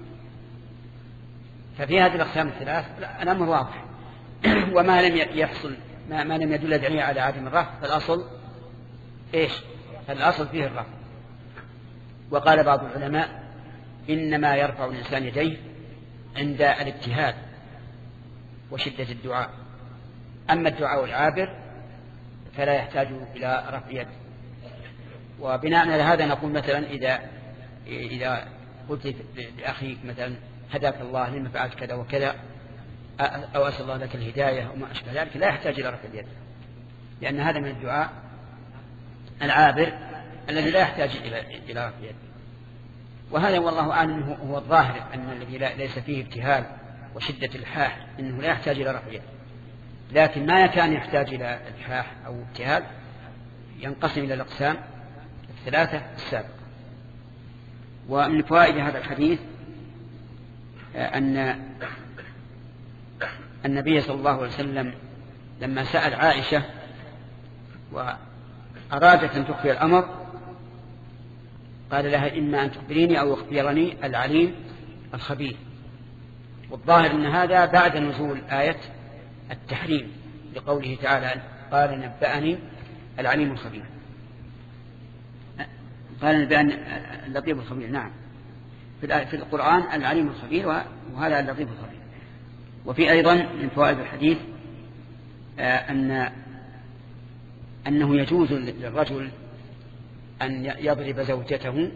ففي هذه الأقسام الثلاث الأمر واضح. وما لم يحصل ما لم يدل دليل على عدم الرفع فالأصل إيش؟ فالأصل فيه الرفع. وقال بعض العلماء إنما يرفع الإنسان يديه عند الاجتهاد وشدة الدعاء، أما الدعاء العابر فلا يحتاج إلى رفع يد. وبناء على هذا نقول مثلا إذا قلت لأخيك مثلا هداك الله لما فعلت كذا وكذا، أو أسأل الله لك الهداية وما أشبه ذلك، لا يحتاج إلى رفع اليد، لأن هذا من الدعاء العابر الذي لا يحتاج إلى رفع اليد. وهذا والله أعلم هو الظاهر، أن الذي ليس فيه ابتهال وشدة الحاح إنه لا يحتاج إلى رفع اليد. لكن ما كان يحتاج إلى الحاح أو ابتهال ينقسم إلى الأقسام الثلاثة السابقة. ومن فوائد هذا الحديث أن النبي صلى الله عليه وسلم لما سأل عائشة وأرادت أن تخفي الأمر قال لها إما أن تخبريني أو يخبرني العليم الخبير. والظاهر أن هذا بعد نزول آية التحريم لقوله تعالى قال نبأني العليم الخبير، قال نبأني اللطيف الخبير. نعم، في القرآن العليم الخبير، وهذا اللطيف الخبير. وفي أيضا من فوائد الحديث أنه يجوز للرجل أن يضرب زوجته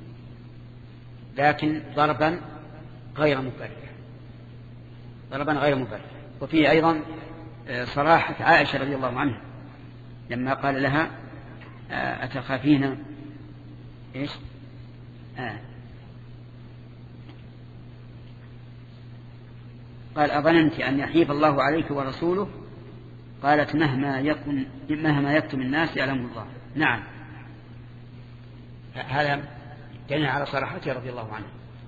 لكن ضربا غير مبرح. وفي أيضا صراحة عائشة رضي الله عنها لما قال لها أتخافين إيش قال أظننت أن يحيف الله عليك ورسوله؟ قالت مهما يكتم الناس يعلم الله. نعم، هذا دليل على صراحته رضي الله عنه.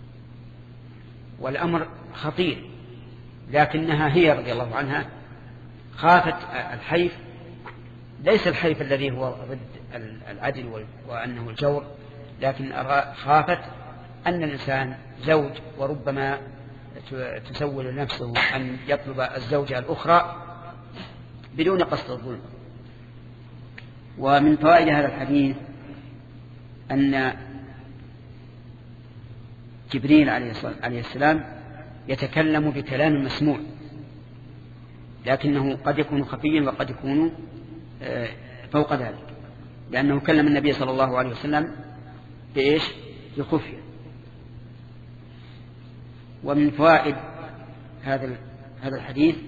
والأمر خطير، لكنها هي رضي الله عنها خافت الحيف، ليس الحيف الذي هو ضد العدل وأنه الجور، لكن خافت أن الإنسان زوج وربما تسول نفسه أن يطلب الزوجة الأخرى بدون قصد الظلم. ومن فوائد هذا الحديث أن جبريل عليه السلام يتكلم بكلام مسموع، لكنه قد يكون خفيا وقد يكون فوق ذلك، لأنه كلم النبي صلى الله عليه وسلم بإيش؟ بخفية. ومن فوائد هذا الحديث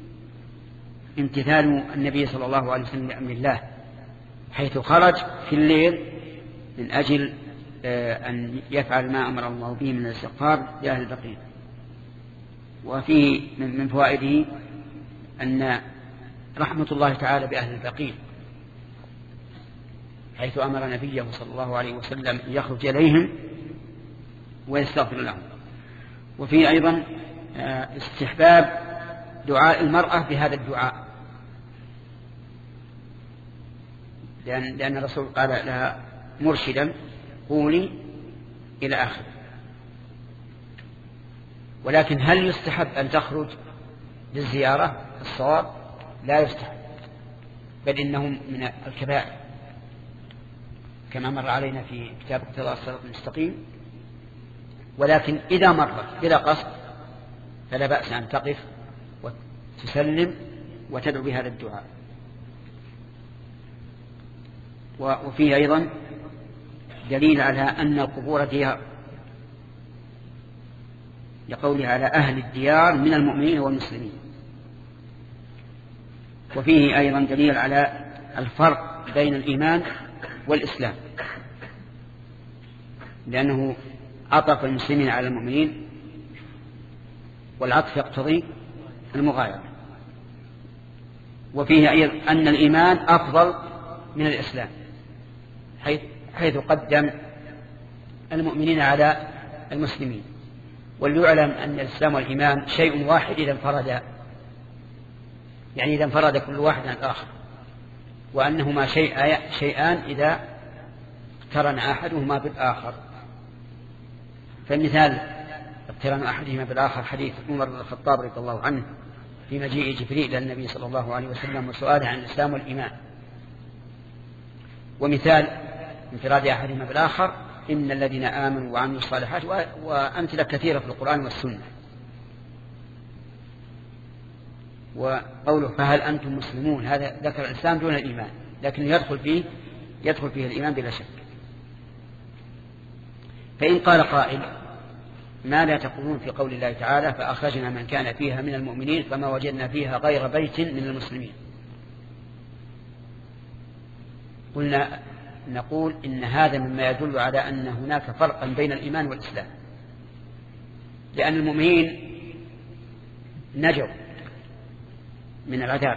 امتثال النبي صلى الله عليه وسلم لأمر الله، حيث خرج في الليل من أجل أن يفعل ما أمر الله به من الاستغفار لأهل البقيع. وفيه من فوائده أن رحمة الله تعالى بأهل البقيع، حيث أمر نبيه صلى الله عليه وسلم أن يخرج إليهم ويستغفر لهم. وفيه أيضا استحباب دعاء المرأة بهذا الدعاء، لأن الرسول قال لها مرشدا قولي إلى آخر. ولكن هل يستحب أن تخرج للزيارة؟ الصواب لا يستحب، بل إنه من الكبائر كما مر علينا في كتاب اقتضاء الصراط المستقيم. ولكن إذا مرت بلا قصد فلا بأس أن تقف وتسلم وتدعو بهذا الدعاء. وفيه أيضا دليل على أن القبور ديار، لقوله على أهل الديار من المؤمنين والمسلمين. وفيه أيضا دليل على الفرق بين الإيمان والإسلام، لأنه عطف المسلمين على المؤمنين، والعطف يقتضي المغايرة. وفيه أيضا أن الإيمان أفضل من الإسلام، حيث قدم المؤمنين على المسلمين. وليعلم أن الإسلام والإيمان شيء واحد إذا انفردا، يعني إذا انفرد كل واحد عن الآخر، وأنهما شيئان إذا اقترن أحدهما بالآخر. فالمثال اقتران أحدهما بالآخر حديث عمر بن الخطاب رضي الله عنه في مجيء جبريل إلى النبي صلى الله عليه وسلم وسؤاله عن الإسلام والإيمان. ومثال انفراد أحدهما بالآخر إن الذين آمنوا وعملوا الصالحات، وأمثلة كثيرة في القرآن والسنة. وقوله فهل أنتم مسلمون، هذا ذكر الإسلام دون الإيمان، لكن يدخل فيه الإيمان بلا شك. فإن قال قائل ما لا تقولون في قول الله تعالى فأخرجنا من كان فيها من المؤمنين فما وجدنا فيها غير بيت من المسلمين، قلنا نقول إن هذا مما يدل على أن هناك فرقا بين الإيمان والإسلام، لأن المؤمنين نجوا من العذاب،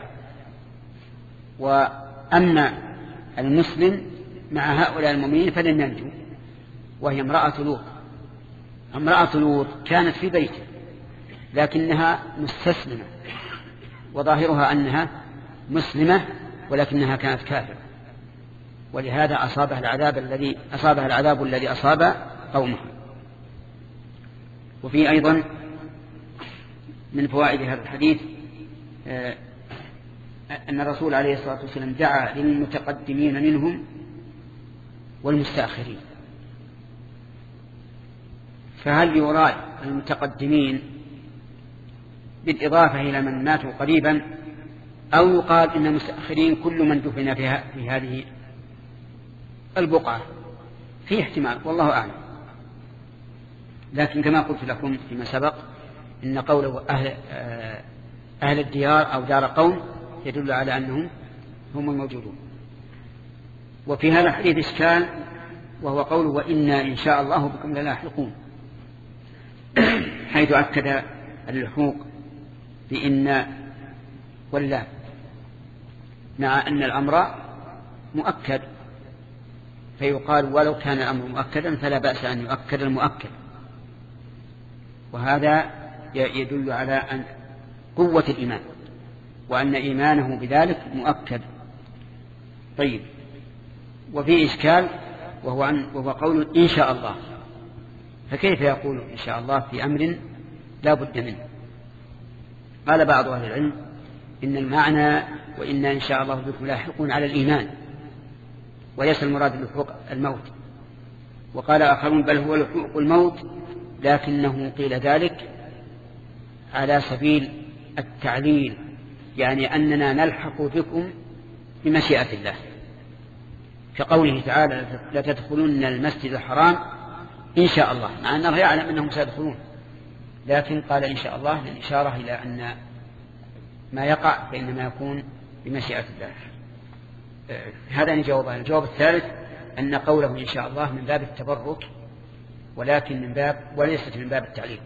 وأما المسلم مع هؤلاء المؤمنين فلن ينجو. وهي امرأة لوط. امرأة لوط كانت في بيته لكنها مستسلمة، وظاهرها أنها مسلمة ولكنها كانت كافرة، ولهذا أصابها العذاب الذي أصاب قومها. وفي أيضا من فوائد هذا الحديث أن الرسول عليه الصلاة والسلام دعا للمتقدمين منهم والمستأخرين. فهل يراد المتقدمين بالإضافة إلى من ماتوا قريبا، أو يقال إن المستأخرين كل من دفن في هذه البقعة؟ في احتمال والله أعلم. لكن كما قلت لكم فيما سبق إن قوله أهل الديار أو دار قوم يدل على أنهم هم الموجودون. وفي هذا الحديث إشكال، وهو قوله وإنا إن شاء الله بكم للاحقون، حيث أكد اللحوق بإن واللام، مع أن الأمر مؤكد، فيقال ولو كان الأمر مؤكدا فلا بأس أن يؤكد المؤكد. وهذا يدل على أن قوة الإيمان وأن إيمانه بذلك مؤكد. طيب، وفي إشكال وهو قول إن شاء الله، فكيف يقول إن شاء الله في أمر لا بد منه؟ قال بعض أهل العلم إن المعنى وإن إن شاء الله بكم لاحقون على الإيمان، وليس المراد اللحوق الموت. وقال آخرون بل هو لحوق الموت، لكنه قيل ذلك على سبيل التعليل، يعني أننا نلحق بكم بمشيئة الله، كقوله تعالى لتدخلن المسجد الحرام إن شاء الله، مع أنه يعلم أنهم سيدخلون، لكن قال إن شاء الله للإشارة إلى أن ما يقع فإنما يكون بمشيئة الله. هذا جوابان. الجواب الثالث أن قوله إن شاء الله من باب التبرك، ولكن وليست من باب التعليل.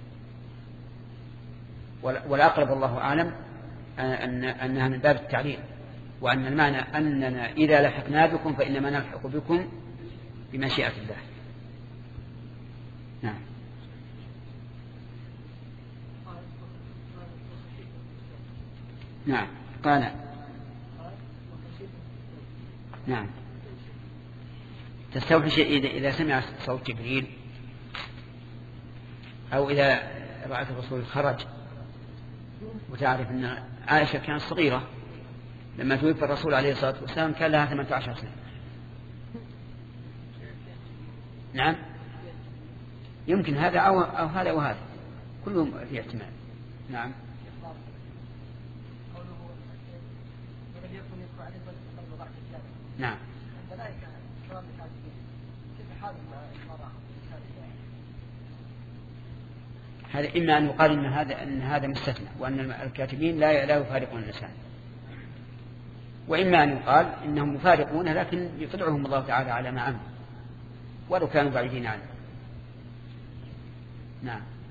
والأقرب الله أعلم أنها من باب التعليل، وأن المعنى أننا إذا لحقنا بكم فإنما نلحق بكم بمشيئة الله. نعم. نعم قال نعم تستوحش إذا سمع صوت جبريل أو إذا رأت الرسول خرج. وتعرف أن عائشة كانت صغيرة لما توفي الرسول عليه الصلاة والسلام كان لها 18 سنة. نعم يمكن هذا أو هذا وهذا كلهم في احتمال. نعم نعم هذا إما أن يقال إن هذا مستثنى وأن الكاتبين لا يفارقون اللسان، وإما أن يقال إنهم يفارقون لكن يطلعهم الله تعالى على ما عملوا ولو كانوا بعيدين عنه. نعم